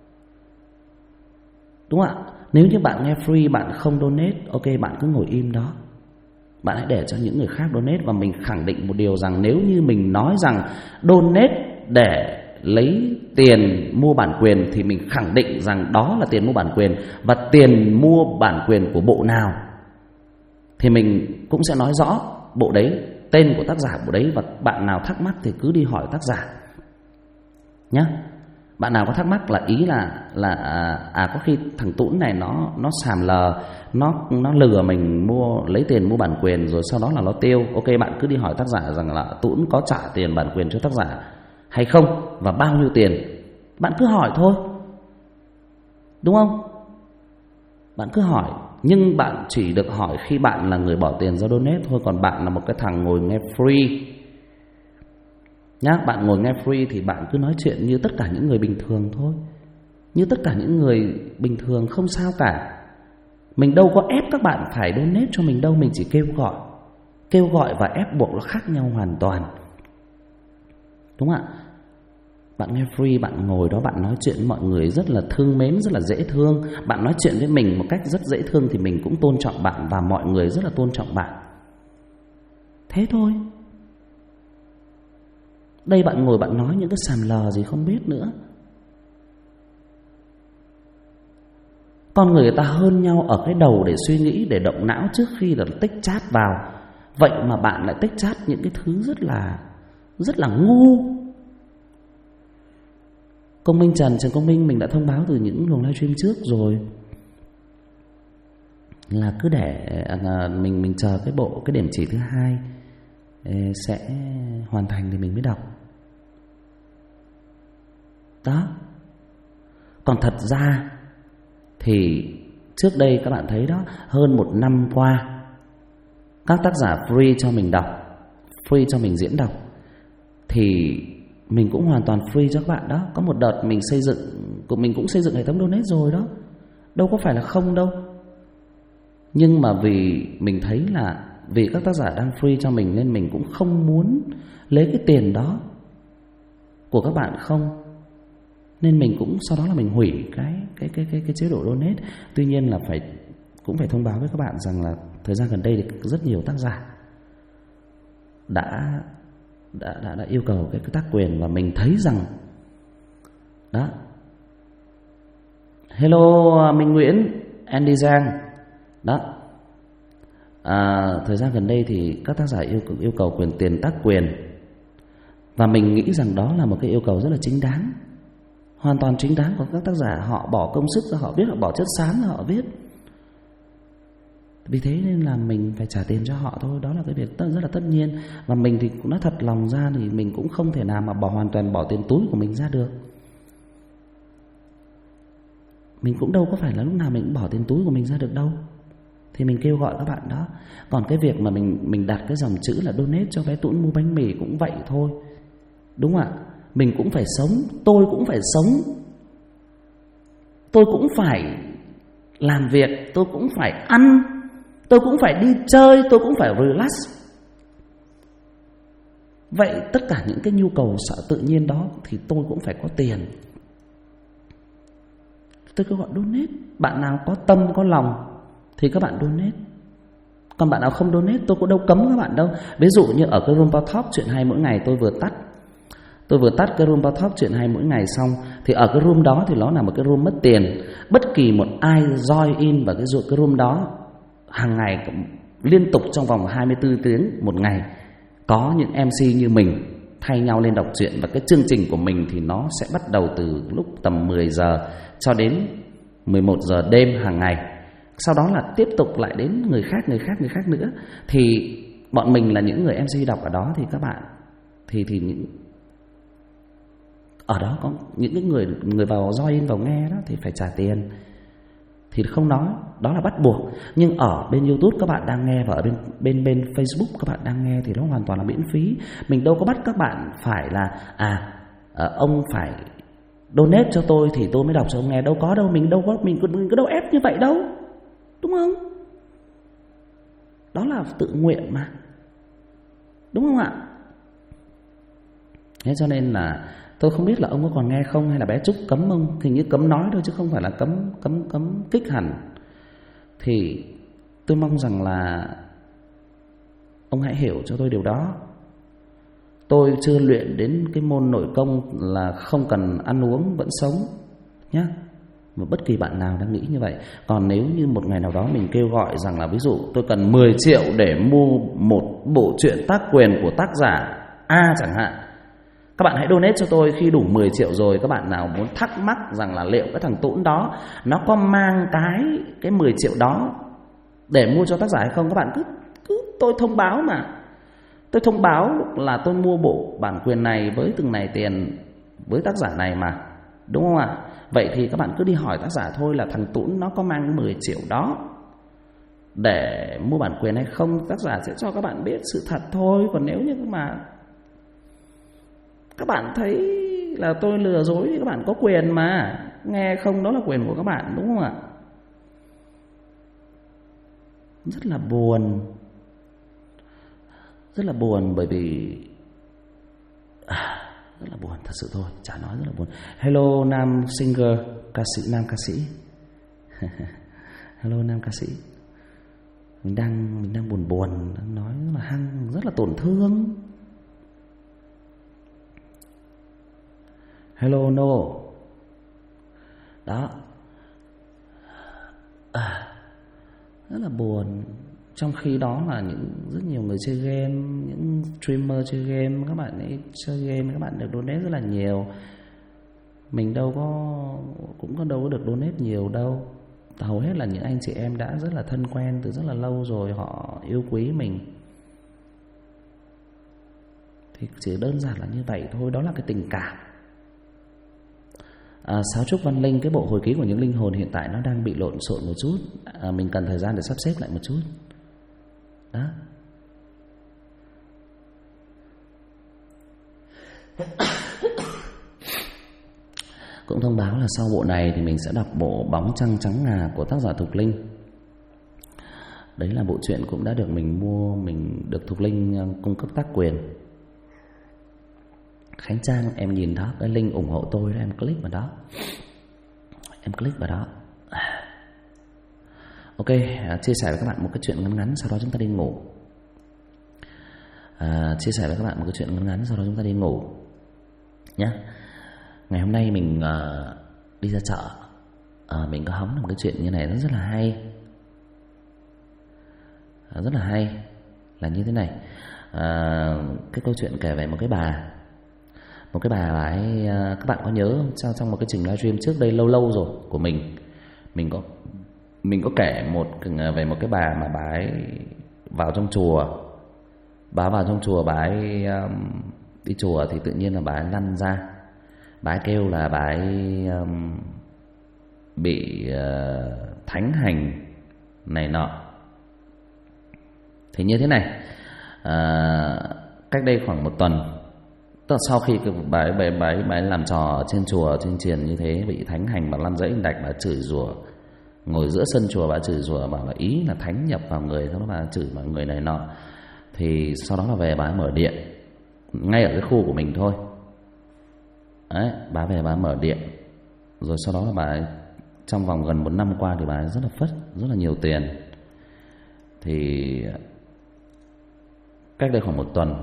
đúng không ạ? Nếu như bạn nghe free, bạn không donate, ok, bạn cứ ngồi im đó. Bạn hãy để cho những người khác donate. Và mình khẳng định một điều rằng nếu như mình nói rằng donate để lấy tiền mua bản quyền, thì mình khẳng định rằng đó là tiền mua bản quyền. Và tiền mua bản quyền của bộ nào thì mình cũng sẽ nói rõ bộ đấy, tên của tác giả bộ đấy. Và bạn nào thắc mắc thì cứ đi hỏi tác giả nhé. Bạn nào có thắc mắc là ý là có khi thằng Tũn này nó sàm lờ, nó lừa mình lấy tiền mua bản quyền rồi sau đó là nó tiêu. Ok, bạn cứ đi hỏi tác giả rằng là Tũn có trả tiền bản quyền cho tác giả hay không và bao nhiêu tiền. Bạn cứ hỏi thôi, đúng không? Bạn cứ hỏi, nhưng bạn chỉ được hỏi khi bạn là người bỏ tiền ra donate thôi. Còn bạn là một cái thằng ngồi nghe free nhá, bạn ngồi nghe free thì bạn cứ nói chuyện như tất cả những người bình thường thôi. Như tất cả những người bình thường, không sao cả. Mình đâu có ép các bạn phải donate cho mình đâu. Mình chỉ kêu gọi và ép buộc nó khác nhau hoàn toàn, đúng không ạ? Bạn nghe free, bạn ngồi đó bạn nói chuyện với mọi người rất là thương mến, rất là dễ thương. Bạn nói chuyện với mình một cách rất dễ thương thì mình cũng tôn trọng bạn, và mọi người rất là tôn trọng bạn. Thế thôi. Đây bạn ngồi bạn nói những cái sàm lờ gì không biết nữa. Con người ta hơn nhau ở cái đầu để suy nghĩ, để động não trước khi là tích chat vào. Vậy mà bạn lại tích chat những cái thứ rất là ngu. Trần Công Minh mình đã thông báo từ những luồng livestream trước rồi, là cứ để mình chờ cái điểm chỉ thứ 2 sẽ hoàn thành thì mình mới đọc đó. Còn thật ra thì trước đây các bạn thấy đó, hơn 1 năm qua các tác giả free cho mình đọc, free cho mình diễn đọc, thì mình cũng hoàn toàn free cho các bạn đó. Có một đợt mình cũng xây dựng hệ thống donate rồi đó, đâu có phải là không đâu. Nhưng mà vì mình thấy là vì các tác giả đang free cho mình nên mình cũng không muốn lấy cái tiền đó của các bạn không. Nên mình cũng sau đó là mình hủy cái chế độ donate. Tuy nhiên là cũng phải thông báo với các bạn rằng là thời gian gần đây thì rất nhiều tác giả đã yêu cầu cái tác quyền, và mình thấy rằng đó. Hello Minh Nguyễn, Andy Giang đó. Thời gian gần đây thì các tác giả yêu cầu tiền tác quyền, và mình nghĩ rằng đó là một cái yêu cầu rất là chính đáng, hoàn toàn chính đáng của các tác giả. Họ bỏ công sức ra, họ viết, họ bỏ chất xám ra họ viết, vì thế nên là mình phải trả tiền cho họ thôi. Đó là cái việc rất là tất nhiên. Và mình thì cũng nói thật lòng ra thì mình cũng không thể nào mà hoàn toàn bỏ tiền túi của mình ra được. Mình cũng đâu có phải là lúc nào mình cũng bỏ tiền túi của mình ra được đâu. Thì mình kêu gọi các bạn đó. Còn cái việc mà mình đặt cái dòng chữ là donate cho bé Tũn mua bánh mì cũng vậy thôi, đúng không ạ? Mình cũng phải sống, tôi cũng phải sống, tôi cũng phải làm việc, tôi cũng phải ăn, tôi cũng phải đi chơi, tôi cũng phải relax. Vậy tất cả những cái nhu cầu tự nhiên đó thì tôi cũng phải có tiền. Tôi cứ gọi donate. Bạn nào có tâm, có lòng thì các bạn donate. Còn bạn nào không donate, tôi cũng đâu cấm các bạn đâu. Ví dụ như ở cái room talk chuyện hay mỗi ngày tôi vừa tắt cái room talk chuyện hay mỗi ngày xong, thì ở cái room đó thì nó là một cái room mất tiền. Bất kỳ một ai join in vào cái room đó hàng ngày liên tục trong vòng 24 tiếng một ngày, có những MC như mình thay nhau lên đọc truyện. Và cái chương trình của mình thì nó sẽ bắt đầu từ lúc tầm 10 giờ cho đến 11 giờ đêm hàng ngày. Sau đó là tiếp tục lại đến người khác nữa. Thì bọn mình là những người MC đọc ở đó, thì các bạn thì những ở đó có những cái người vào join vào nghe đó thì phải trả tiền. Thì không nói, đó là bắt buộc. Nhưng ở bên YouTube các bạn đang nghe, và ở bên Facebook các bạn đang nghe thì nó hoàn toàn là miễn phí. Mình đâu có bắt các bạn phải là ông phải donate cho tôi thì tôi mới đọc cho ông nghe, đâu có đâu. Mình có đâu ép như vậy đâu, đúng không? Đó là tự nguyện mà, đúng không ạ? Thế cho nên là tôi không biết là ông có còn nghe không, hay là bé Trúc cấm ông. Thì như cấm nói thôi chứ không phải là cấm kích hẳn. Thì tôi mong rằng là ông hãy hiểu cho tôi điều đó. Tôi chưa luyện đến cái môn nội công là không cần ăn uống vẫn sống nhé. Mà bất kỳ bạn nào đang nghĩ như vậy. Còn nếu như một ngày nào đó mình kêu gọi rằng là ví dụ tôi cần 10 triệu để mua một bộ truyện tác quyền của tác giả A chẳng hạn, các bạn hãy donate cho tôi. Khi đủ 10 triệu rồi, các bạn nào muốn thắc mắc rằng là liệu cái thằng Tũn đó nó có mang cái 10 triệu đó để mua cho tác giả hay không, các bạn cứ tôi thông báo mà. Tôi thông báo là tôi mua bộ bản quyền này với từng này tiền với tác giả này mà, đúng không ạ? Vậy thì các bạn cứ đi hỏi tác giả thôi là thằng Tũn nó có mang 10 triệu đó để mua bản quyền hay không. Tác giả sẽ cho các bạn biết sự thật thôi. Còn nếu như mà các bạn thấy là tôi lừa dối thì các bạn có quyền mà. Nghe không, đó là quyền của các bạn, đúng không ạ? Rất là buồn. Rất là buồn bởi vì rất là buồn, thật sự thôi, chả nói, rất là buồn. Hello nam singer, nam ca sĩ. Hello nam ca sĩ. Mình đang buồn, đang nói rất là hăng, rất là tổn thương. Hello no. Đó. Rất là buồn. Trong khi đó là rất nhiều người chơi game, những streamer chơi game, các bạn ấy chơi game, các bạn được donate rất là nhiều. Mình đâu có được donate nhiều đâu. Hầu hết là những anh chị em đã rất là thân quen từ rất là lâu rồi, họ yêu quý mình. Thì chỉ đơn giản là như vậy thôi, đó là cái tình cảm. Sáo trúc Văn Linh, cái bộ hồi ký của những linh hồn hiện tại nó đang bị lộn xộn một chút. Mình cần thời gian để sắp xếp lại một chút. Đó. Cũng thông báo là sau bộ này thì mình sẽ đọc bộ Bóng Trăng Trắng Ngà của tác giả Thục Linh. Đấy là bộ truyện cũng đã được mình mua, mình được Thục Linh cung cấp tác quyền. Khánh Trang, em nhìn đó, cái link ủng hộ tôi đó, em click vào đó. Ok, Ok, chia sẻ với các bạn một cái chuyện ngắn ngắn, sau đó chúng ta đi ngủ. Chia sẻ với các bạn một cái chuyện ngắn ngắn, sau đó chúng ta đi ngủ nhé. Ngày hôm nay mình đi ra chợ, mình có hóng một cái chuyện như này rất là hay. Rất là hay là như thế này. Cái câu chuyện kể về một cái bà ấy, các bạn có nhớ trong một cái trình livestream trước đây lâu rồi của mình có kể về một cái bà mà bà ấy vào trong chùa. Bà vào trong chùa, bà ấy đi chùa thì tự nhiên là bà ấy lăn ra. Bà ấy kêu là bà ấy bị thánh hành này nọ. Thì như thế này, cách đây khoảng một tuần, tức là sau khi bà ấy làm trò trên chùa, trên triền như thế, bị thánh hành, bà lăn dãy đạch, bà chửi rủa, ngồi giữa sân chùa bà chửi rủa, bảo là ý là thánh nhập vào người, sau đó bà chửi mọi người này nọ. Thì sau đó là về bà ấy mở điện ngay ở cái khu của mình thôi. Đấy, bà về bà mở điện. Rồi sau đó là bà ấy, trong vòng gần 1 năm qua thì bà ấy rất là phất, rất là nhiều tiền. Thì cách đây khoảng 1 tuần,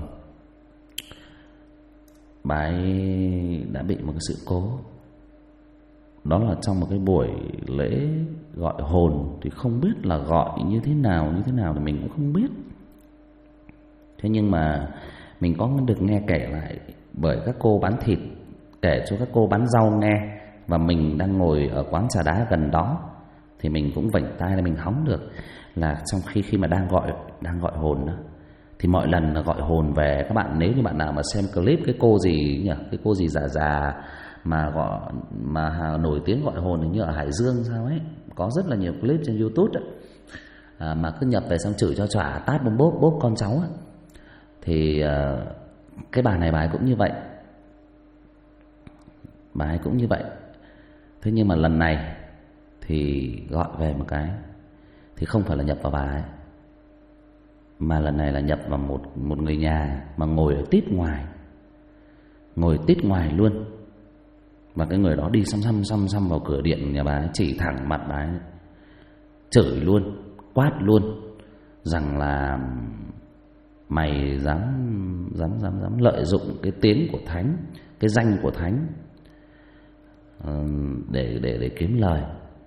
bà ấy đã bị một cái sự cố. Đó là trong một cái buổi lễ gọi hồn. Thì không biết là gọi như thế nào thì mình cũng không biết. Thế nhưng mà mình có được nghe kể lại bởi các cô bán thịt, kể cho các cô bán rau nghe. Và mình đang ngồi ở quán trà đá gần đó, thì mình cũng vểnh tai lên mình hóng được là trong khi mà đang gọi hồn đó, thì mọi lần là gọi hồn về, các bạn nếu như bạn nào mà xem clip cái cô gì nhỉ, cái cô gì già mà nổi tiếng gọi hồn hình như ở Hải Dương sao ấy, có rất là nhiều clip trên YouTube ấy, mà cứ nhập về xong chửi cho chỏa, tát bốp con cháu ấy. Thì cái bà này bà ấy cũng như vậy. Bà ấy cũng như vậy. Thế nhưng mà lần này thì gọi về một cái thì không phải là nhập vào bà ấy, mà lần này là nhập vào một người nhà mà ngồi ở tít ngoài. Ngồi tít ngoài luôn. Và cái người đó đi xăm vào cửa điện nhà bà ấy, chỉ thẳng mặt bà ấy, chửi luôn, quát luôn, rằng là mày dám lợi dụng cái tiếng của thánh, cái danh của thánh để kiếm lời.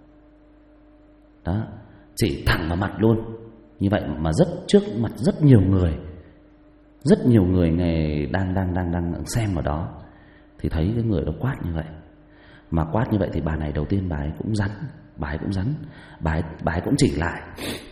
Đó, chỉ thẳng vào mặt luôn. Như vậy mà trước mặt rất nhiều người này đang xem ở đó, thì thấy cái người đó quát như vậy. Mà quát như vậy thì bà này đầu tiên bà ấy cũng rắn. Bà ấy cũng chỉ lại.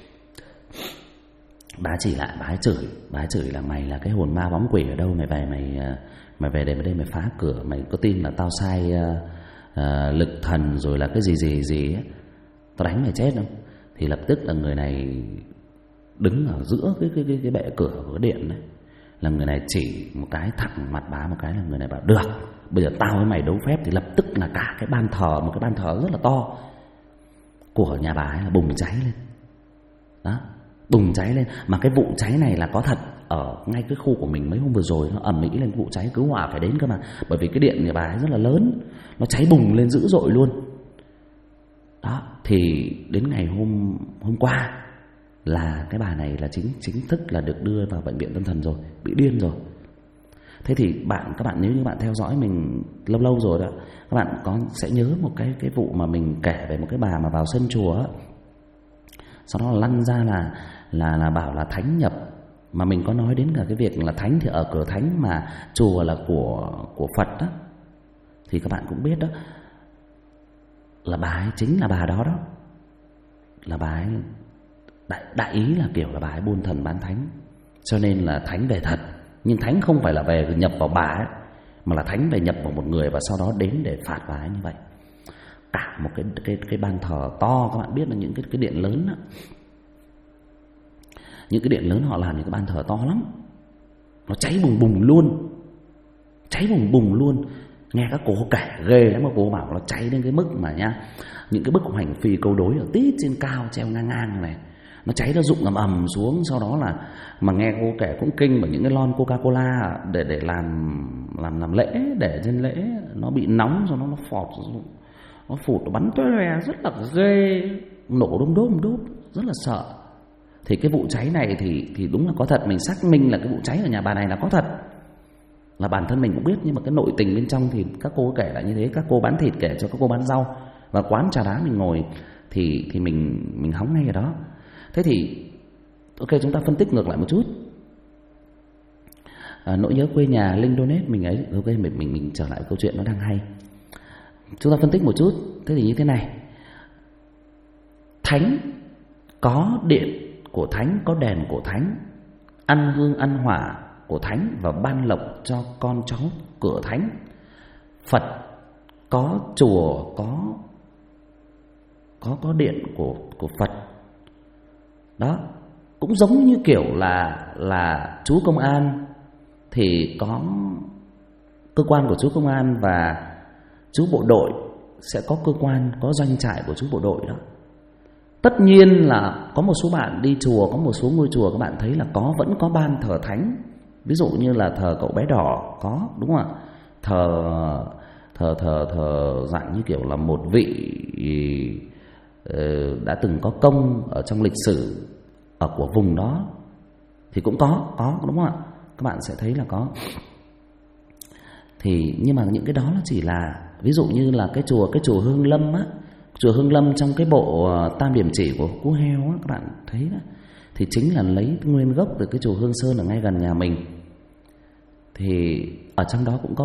Bà ấy chửi là mày là cái hồn ma bóng quỷ ở đâu, mày về đây mày phá cửa, mày có tin là tao sai lực thần rồi là cái gì ấy, tao đánh mày chết không? Thì lập tức là người này đứng ở giữa cái bệ cửa của cái điện đấy, là người này chỉ một cái thẳng mặt bà một cái, là người này bảo được, bây giờ tao với mày đấu phép. Thì lập tức là cả cái ban thờ, một cái ban thờ rất là to của nhà bà ấy là bùng cháy lên. Đó, bùng cháy lên. Mà cái vụ cháy này là có thật, ở ngay cái khu của mình mấy hôm vừa rồi nó ầm ĩ lên vụ cháy, cứu hỏa phải đến cơ mà. Bởi vì cái điện nhà bà ấy rất là lớn, nó cháy bùng lên dữ dội luôn. Đó, thì đến ngày hôm qua là cái bà này là chính thức là được đưa vào bệnh viện tâm thần rồi, bị điên rồi. Thế thì các bạn nếu như bạn theo dõi mình lâu rồi đó, các bạn sẽ nhớ một cái vụ mà mình kể về một cái bà mà vào sân chùa á, sau đó là lăn ra là bảo là thánh nhập. Mà mình có nói đến cả cái việc là thánh thì ở cửa thánh, mà chùa là của Phật đó. Thì các bạn cũng biết đó, là bà ấy chính là bà đó. Là bà ấy đại ý là kiểu là bà ấy buôn thần bán thánh, cho nên là thánh về thật. Nhưng thánh không phải là về nhập vào bà ấy, mà là thánh về nhập vào một người, và sau đó đến để phạt bà ấy như vậy. Cả một cái ban thờ to, các bạn biết là những cái điện lớn đó, những cái điện lớn họ làm những cái ban thờ to lắm, nó cháy bùng bùng luôn. Nghe các cô kể ghê lắm, mà cô bảo nó cháy đến cái mức mà nhá, những cái bức hoành phi câu đối ở tít trên cao treo ngang này, nó cháy, nó rụng ầm xuống. Sau đó là mà nghe cô kể cũng kinh, bởi những cái lon Coca-Cola để làm lễ, để trên lễ nó bị nóng, rồi nó phụt, nó bắn toe, rất là ghê. nổ đôm đốp rất là sợ. Thì cái vụ cháy này thì đúng là có thật, mình xác minh là cái vụ cháy ở nhà bà này là có thật, là bản thân mình cũng biết. Nhưng mà cái nội tình bên trong thì các cô kể lại như thế, các cô bán thịt kể cho các cô bán rau, và quán trà đá mình ngồi thì mình hóng ngay ở đó. Thế thì ok, chúng ta phân tích ngược lại một chút. Nỗi nhớ quê nhà, Linh donate mình ấy. Ok, mình trở lại câu chuyện nó đang hay. Chúng ta phân tích một chút. Thế thì như thế này, thánh có điện của thánh, có đèn của thánh, ăn hương ăn hỏa của thánh và ban lộc cho con cháu cửa thánh. Phật có chùa, có điện của Phật. Đó, cũng giống như kiểu là chú công an thì có cơ quan của chú công an, và chú bộ đội sẽ có cơ quan, có doanh trại của chú bộ đội đó. Tất nhiên là có một số bạn đi chùa, có một số ngôi chùa các bạn thấy là vẫn có ban thờ thánh. Ví dụ như là thờ cậu bé đỏ có, đúng không ạ? Thờ dạng như kiểu là một vị đã từng có công ở trong lịch sử ở của vùng đó thì cũng có, đúng không ạ? Các bạn sẽ thấy là có. Thì nhưng mà những cái đó nó chỉ là ví dụ như là cái chùa Hương Lâm á, chùa Hương Lâm trong cái bộ Tam Điểm Chỉ của Cú Heo á, các bạn thấy đó, thì chính là lấy nguyên gốc từ cái chùa Hương Sơn ở ngay gần nhà mình. Thì ở trong đó cũng có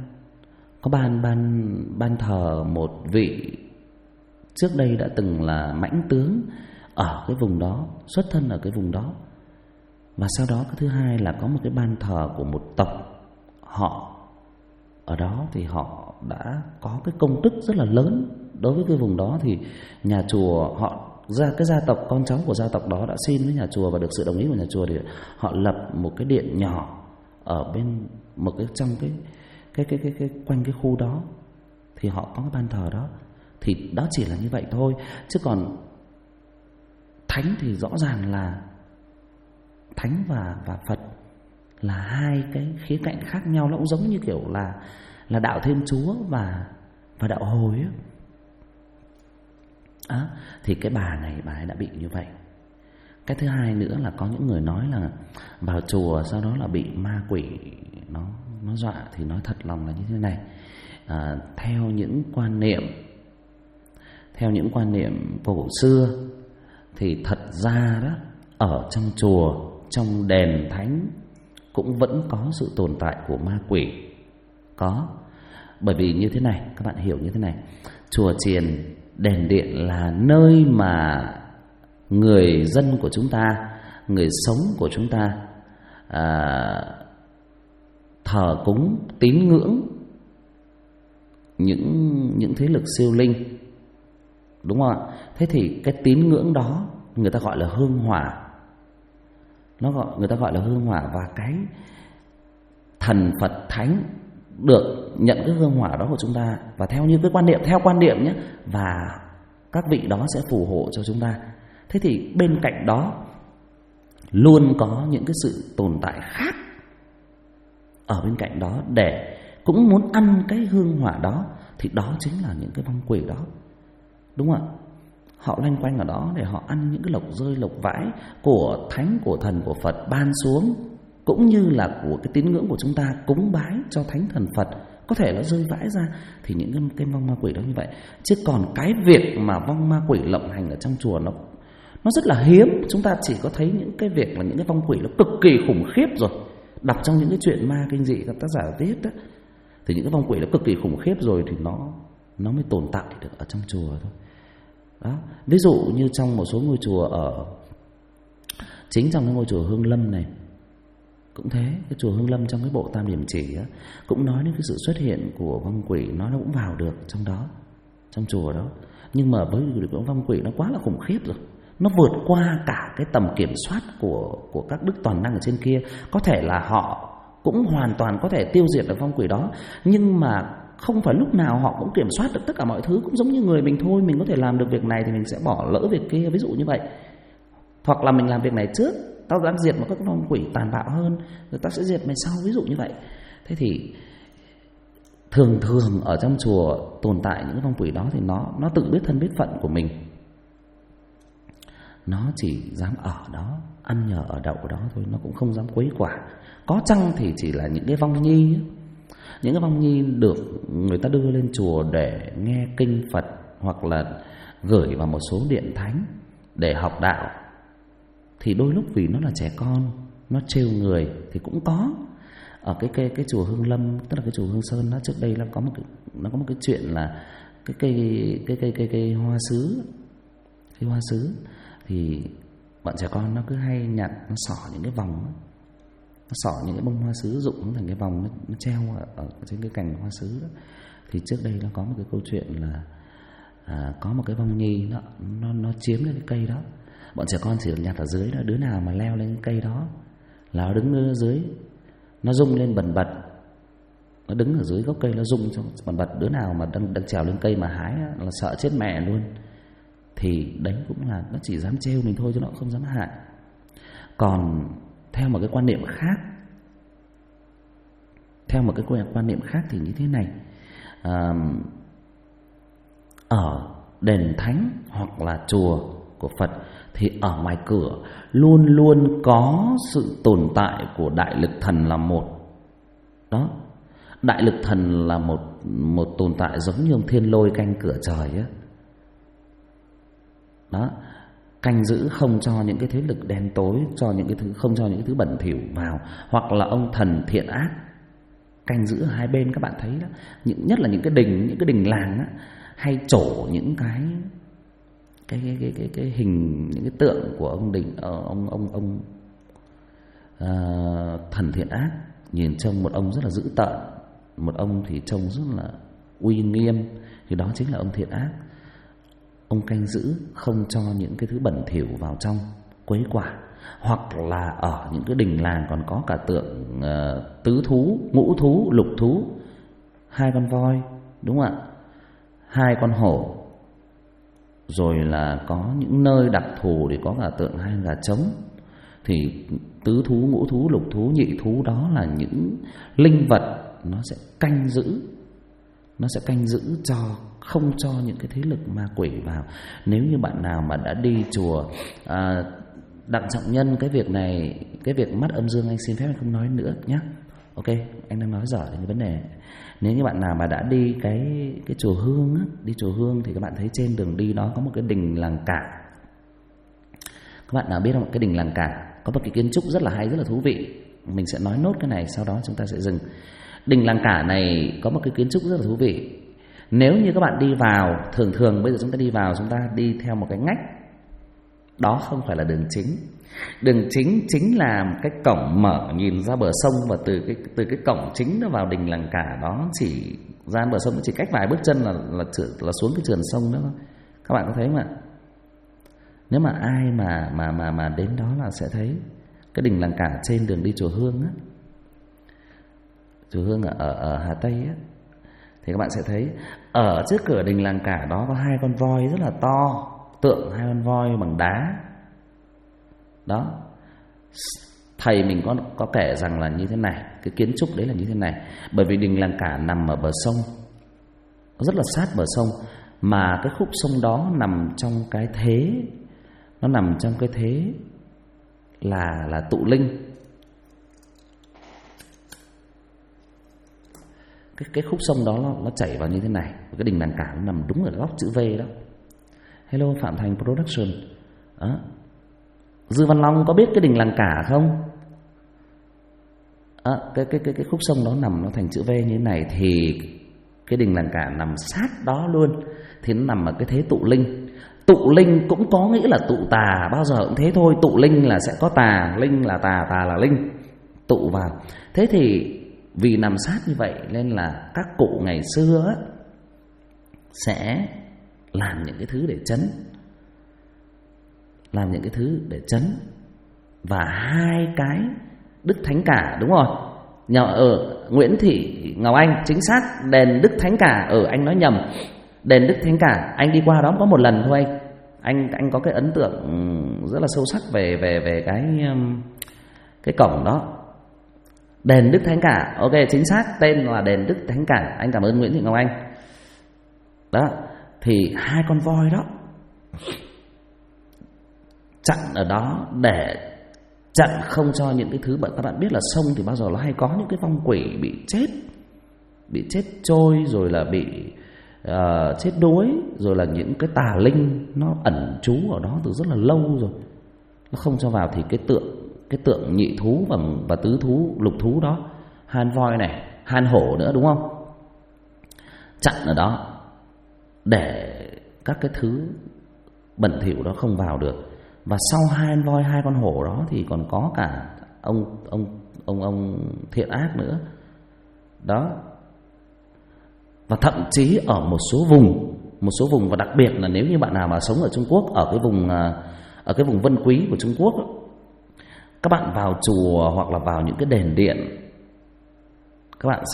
ban thờ một vị trước đây đã từng là mãnh tướng ở cái vùng đó, xuất thân ở cái vùng đó. Và sau đó cái thứ hai là có một cái ban thờ của một tộc họ ở đó, thì họ đã có cái công đức rất là lớn đối với cái vùng đó. Thì nhà chùa họ cái gia tộc, con cháu của gia tộc đó đã xin với nhà chùa và được sự đồng ý của nhà chùa để họ lập một cái điện nhỏ ở bên một cái trong cái quanh cái khu đó, thì họ có cái ban thờ đó. Thì đó chỉ là như vậy thôi, chứ còn thánh thì rõ ràng là thánh và Phật là hai cái khía cạnh khác nhau. Nó cũng giống như kiểu là đạo Thiên Chúa và đạo Hồi á. Thì cái bà ấy đã bị như vậy. Cái thứ hai nữa là có những người nói là vào chùa sau đó là bị ma quỷ nó dọa. Thì nói thật lòng là như thế này, theo những quan niệm cổ xưa thì thật ra đó, ở trong chùa, trong đền thánh cũng vẫn có sự tồn tại của ma quỷ. Có. Bởi vì như thế này, các bạn hiểu như thế này, chùa chiền, đền điện là nơi mà người dân của chúng ta, người sống của chúng ta thờ cúng, tín ngưỡng những thế lực siêu linh, đúng không ạ? Thế thì cái tín ngưỡng đó người ta gọi là hương hỏa. Người ta gọi là hương hỏa, và cái thần Phật thánh được nhận cái hương hỏa đó của chúng ta, và theo quan niệm nhé, và các vị đó sẽ phù hộ cho chúng ta. Thế thì bên cạnh đó luôn có những cái sự tồn tại khác ở bên cạnh đó để cũng muốn ăn cái hương hỏa đó, thì đó chính là những cái vong quỷ đó, đúng không ạ? Họ loanh quanh ở đó để họ ăn những cái lộc rơi lộc vãi của thánh, của thần, của Phật ban xuống, cũng như là của cái tín ngưỡng của chúng ta cúng bái cho thánh thần Phật, có thể nó rơi vãi ra. Thì những cái vong ma quỷ đó như vậy. Chứ còn cái việc mà vong ma quỷ lộng hành ở trong chùa nó rất là hiếm. Chúng ta chỉ có thấy những cái việc là những cái vong quỷ nó cực kỳ khủng khiếp rồi. Đọc trong những cái chuyện ma kinh dị các tác giả viết đó, thì những cái vong quỷ nó cực kỳ khủng khiếp rồi thì nó mới tồn tại được ở trong chùa thôi. Đó. Ví dụ như trong một số ngôi chùa chính trong cái ngôi chùa Hương Lâm này cũng thế. Cái chùa Hương Lâm trong cái bộ Tam Điểm Chỉ á, cũng nói đến cái sự xuất hiện của vong quỷ, nó cũng vào được trong đó, trong chùa đó. Nhưng mà với cái vong quỷ nó quá là khủng khiếp rồi, nó vượt qua cả cái tầm kiểm soát của các đức toàn năng ở trên kia. Có thể là họ cũng hoàn toàn có thể tiêu diệt được vong quỷ đó, nhưng mà không phải lúc nào họ cũng kiểm soát được tất cả mọi thứ. Cũng giống như người mình thôi, mình có thể làm được việc này thì mình sẽ bỏ lỡ việc kia, ví dụ như vậy. Hoặc là mình làm việc này trước, tao đang diệt một các vong quỷ tàn bạo hơn, rồi tao sẽ diệt mày sau, ví dụ như vậy. Thế thì thường ở trong chùa tồn tại những vong quỷ đó thì nó tự biết thân biết phận của mình. nó chỉ dám ở đó, ăn nhờ ở đậu đó thôi, nó cũng không dám quấy quả. Có chăng thì chỉ là những cái vong nhi ấy. Những cái vong nhi được người ta đưa lên chùa để nghe kinh Phật, hoặc là gửi vào một số điện thánh để học đạo. Thì đôi lúc vì nó là trẻ con, nó trêu người thì cũng có. Ở cái chùa Hương Lâm, tức là cái chùa Hương Sơn đó, trước đây nó có một cái chuyện là cái hoa sứ. Cái hoa sứ thì bọn trẻ con nó cứ hay nhặt, nó xỏ những cái vòng đó. Nó xỏ những cái bông hoa sứ rụng thành cái vòng, nó treo ở trên cái cành hoa sứ đó. Thì trước đây nó có một cái câu chuyện là có một cái vong nhi nó chiếm lên cái cây đó. Bọn trẻ con chỉ nhặt ở dưới đó, đứa nào mà leo lên cái cây đó là nó đứng ở dưới, nó rung lên bần bật. Nó đứng ở dưới gốc cây nó rung cho bần bật. Đứa nào mà đang trèo lên cây mà hái là sợ chết mẹ luôn. Thì đấy cũng là nó chỉ dám trêu mình thôi chứ nó không dám hại. Còn theo một cái quan niệm khác, thì như thế này. Ở đền thánh hoặc là chùa của Phật thì ở ngoài cửa luôn luôn có sự tồn tại của đại lực thần là một. Đó, đại lực thần là một tồn tại giống như ông Thiên Lôi canh cửa trời á. Đó, canh giữ không cho những cái thế lực đen tối, không cho những cái thứ bẩn thỉu vào. Hoặc là ông thần thiện ác canh giữ hai bên. Các bạn thấy đó, nhất là những cái đình làng á, hay trổ những cái hình, những cái tượng của ông thần thiện ác. Nhìn trông một ông rất là dữ tợn, một ông thì trông rất là uy nghiêm, thì đó chính là ông thiện ác. Ông canh giữ không cho những cái thứ bẩn thỉu vào trong quấy quả. Hoặc là ở những cái đình làng còn có cả tượng tứ thú, ngũ thú, lục thú, 2 con voi, đúng không ạ, 2 con hổ. Rồi là có những nơi đặc thù thì có cả tượng 2 gà trống. Thì tứ thú, ngũ thú, lục thú, nhị thú đó là những linh vật nó sẽ canh giữ. Nó sẽ canh giữ không cho những cái thế lực ma quỷ vào. Nếu như bạn nào mà đã đi chùa Đặng Trọng Nhân, cái việc này, cái việc mắt âm dương anh xin phép anh không nói nữa nhé. Ok, anh đang nói dở đến cái vấn đề. Nếu như bạn nào mà đã đi cái chùa Hương á, đi chùa Hương thì các bạn thấy trên đường đi đó có một cái đình làng cả. Các bạn nào biết không, cái đình làng cả có một cái kiến trúc rất là hay, rất là thú vị. Mình sẽ nói nốt cái này, sau đó chúng ta sẽ dừng. Đình làng cả này có một cái kiến trúc rất là thú vị. Nếu như các bạn đi vào, thường bây giờ chúng ta đi vào, chúng ta đi theo một cái ngách. Đó không phải là đường chính. Đường chính chính là cái cổng mở nhìn ra bờ sông. Và từ cái cổng chính nó vào đình làng cả đó, chỉ ra bờ sông, chỉ cách vài bước chân là xuống cái sườn sông đó. Các bạn có thấy không ạ? Nếu mà ai mà đến đó là sẽ thấy cái đình làng cả trên đường đi chùa Hương á. Chùa Hương ở Hà Tây á, thì các bạn sẽ thấy ở trước cửa đình làng cả đó có 2 con voi rất là to, tượng 2 con voi bằng đá. Đó, thầy mình có kể rằng là như thế này, cái kiến trúc đấy là như thế này. Bởi vì đình làng cả nằm ở bờ sông, rất là sát bờ sông, mà cái khúc sông đó nằm trong cái thế, nó nằm trong cái thế là tụ linh. Cái khúc sông đó nó chảy vào như thế này. Cái đình làng cả nó nằm đúng ở góc chữ V đó. Hello Phạm Thành Production đó. Dư Văn Long có biết cái đình làng cả không? Cái khúc sông đó nằm nó thành chữ V như thế này, thì cái đình làng cả nằm sát đó luôn. Thì nó nằm ở cái thế tụ linh. Tụ linh cũng có nghĩa là tụ tà, bao giờ cũng thế thôi. Tụ linh là sẽ có tà, linh là tà, tà là linh, tụ vào. Thế thì vì nằm sát như vậy nên là các cụ ngày xưa á, sẽ làm những cái thứ để trấn. Làm những cái thứ để trấn. Và 2 cái Đức Thánh Cả, đúng rồi, ở Nguyễn Thị Ngọc Anh, chính xác, đền Đức Thánh Cả. Anh nói nhầm, đền Đức Thánh Cả. Anh đi qua đó có một lần thôi. Anh có cái ấn tượng rất là sâu sắc về cái cổng đó. Đền Đức Thánh Cả, ok, chính xác, tên là đền Đức Thánh Cả. Anh cảm ơn Nguyễn Thị Ngọc Anh. Đó, thì 2 con voi đó chặn ở đó để chặn không cho những cái thứ các bạn biết là sông thì bao giờ nó hay có những cái vong quỷ bị chết trôi, rồi là bị chết đuối, rồi là những cái tà linh nó ẩn trú ở đó từ rất là lâu rồi, nó không cho vào. Thì cái tượng nhị thú và tứ thú, lục thú đó, han voi này, han hổ nữa, đúng không, chặn ở đó để các cái thứ bẩn thỉu đó không vào được. Và sau hai con voi, hai con hổ đó thì còn có cả ông thiện ác nữa đó. Và thậm chí ở một số vùng và đặc biệt là nếu như bạn nào mà sống ở Trung Quốc, ở cái vùng Vân Quý của Trung Quốc, các bạn vào chùa hoặc là vào những cái đền điện, các bạn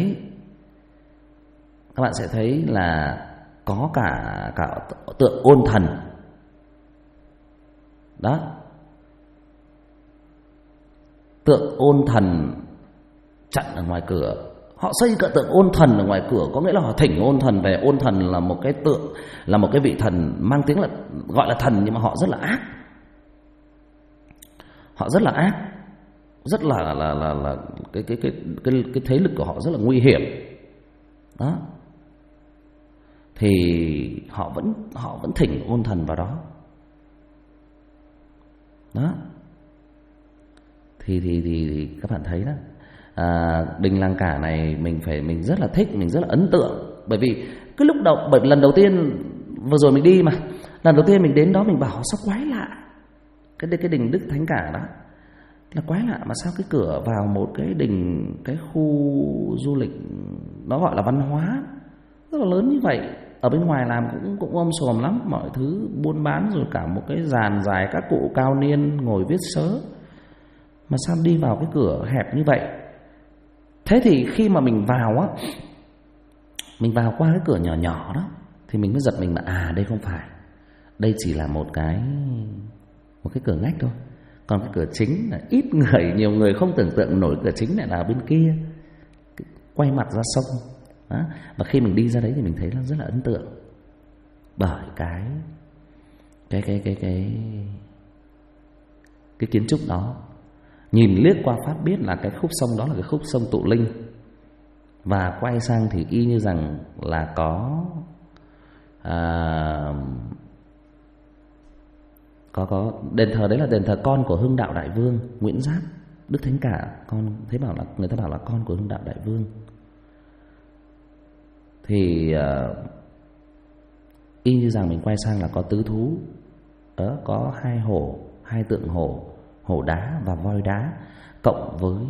sẽ thấy là có cả tượng ôn thần đó. Tượng ôn thần chặn ở ngoài cửa. Họ xây cả tượng ôn thần ở ngoài cửa, có nghĩa là họ thỉnh ôn thần về. Ôn thần là một cái tượng, là một cái vị thần mang tiếng là gọi là thần, nhưng mà họ rất là ác. Họ rất là ác, rất là cái thế lực của họ rất là nguy hiểm đó. Thì họ vẫn thỉnh ôn thần vào đó đó. Thì các bạn thấy đó, đình Làng Cả này mình rất là thích, mình rất là ấn tượng. Bởi vì cái lần đầu tiên vừa rồi mình đi mà, lần đầu tiên mình đến đó mình bảo sao quái lạ, cái đình Đức Thánh Cả đó là quái lạ, mà sao cái cửa vào một cái đình, cái khu du lịch nó gọi là văn hóa rất là lớn như vậy, ở bên ngoài làm cũng om sòm lắm, mọi thứ buôn bán, rồi cả một cái dàn dài các cụ cao niên ngồi viết sớ, mà sao đi vào cái cửa hẹp như vậy. Thế thì khi mà mình vào á, mình vào qua cái cửa nhỏ nhỏ đó, thì mình mới giật mình mà đây không phải, đây chỉ là một cái cửa ngách thôi. Còn cái cửa chính là ít người, nhiều người không tưởng tượng nổi cửa chính lại là bên kia, quay mặt ra sông đó. Và khi mình đi ra đấy thì mình thấy nó rất là ấn tượng, bởi cái kiến trúc đó. Nhìn liếc qua phát biết là cái khúc sông đó là cái khúc sông Tụ Linh. Và quay sang thì y như rằng là có đền thờ, đấy là đền thờ con của Hưng Đạo Đại Vương Nguyễn Giáp, Đức Thánh Cả. Người ta bảo là con của Hưng Đạo Đại Vương. Thì y như rằng mình quay sang là có tứ thú đó, có hai hổ, hai tượng hổ đá và voi đá, cộng với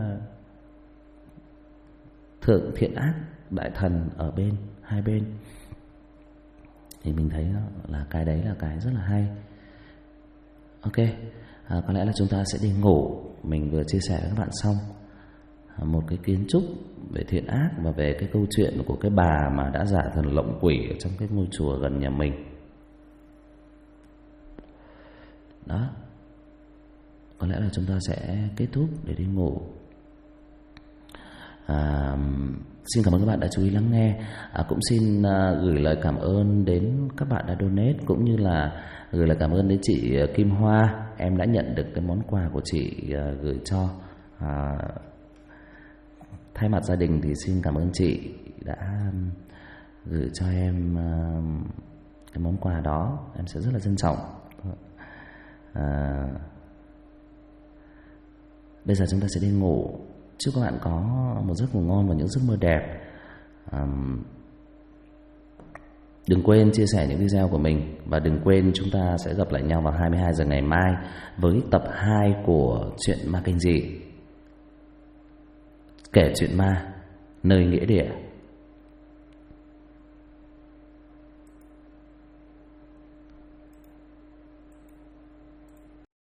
thượng thiện ác đại thần ở hai bên. Thì mình thấy là cái đấy là cái rất là hay. Ok, có lẽ là chúng ta sẽ đi ngủ. Mình vừa chia sẻ với các bạn xong một cái kiến trúc về thiện ác và về cái câu chuyện của cái bà mà đã giả thần lộng quỷ ở trong cái ngôi chùa gần nhà mình đó. Có lẽ là chúng ta sẽ kết thúc để đi ngủ. Xin cảm ơn các bạn đã chú ý lắng nghe. Cũng xin gửi lời cảm ơn đến các bạn đã donate, cũng như là gửi lời cảm ơn đến chị Kim Hoa. Em đã nhận được cái món quà của chị gửi cho. Thay mặt gia đình thì xin cảm ơn chị đã gửi cho em cái món quà đó. Em sẽ rất là trân trọng. Bây giờ chúng ta sẽ đi ngủ. Chúc các bạn có một giấc ngủ ngon và những giấc mơ đẹp. Đừng quên chia sẻ những video của mình. Và đừng quên chúng ta sẽ gặp lại nhau vào 22 giờ ngày mai với tập 2 của chuyện ma kinh dị, kể chuyện ma nơi nghĩa địa.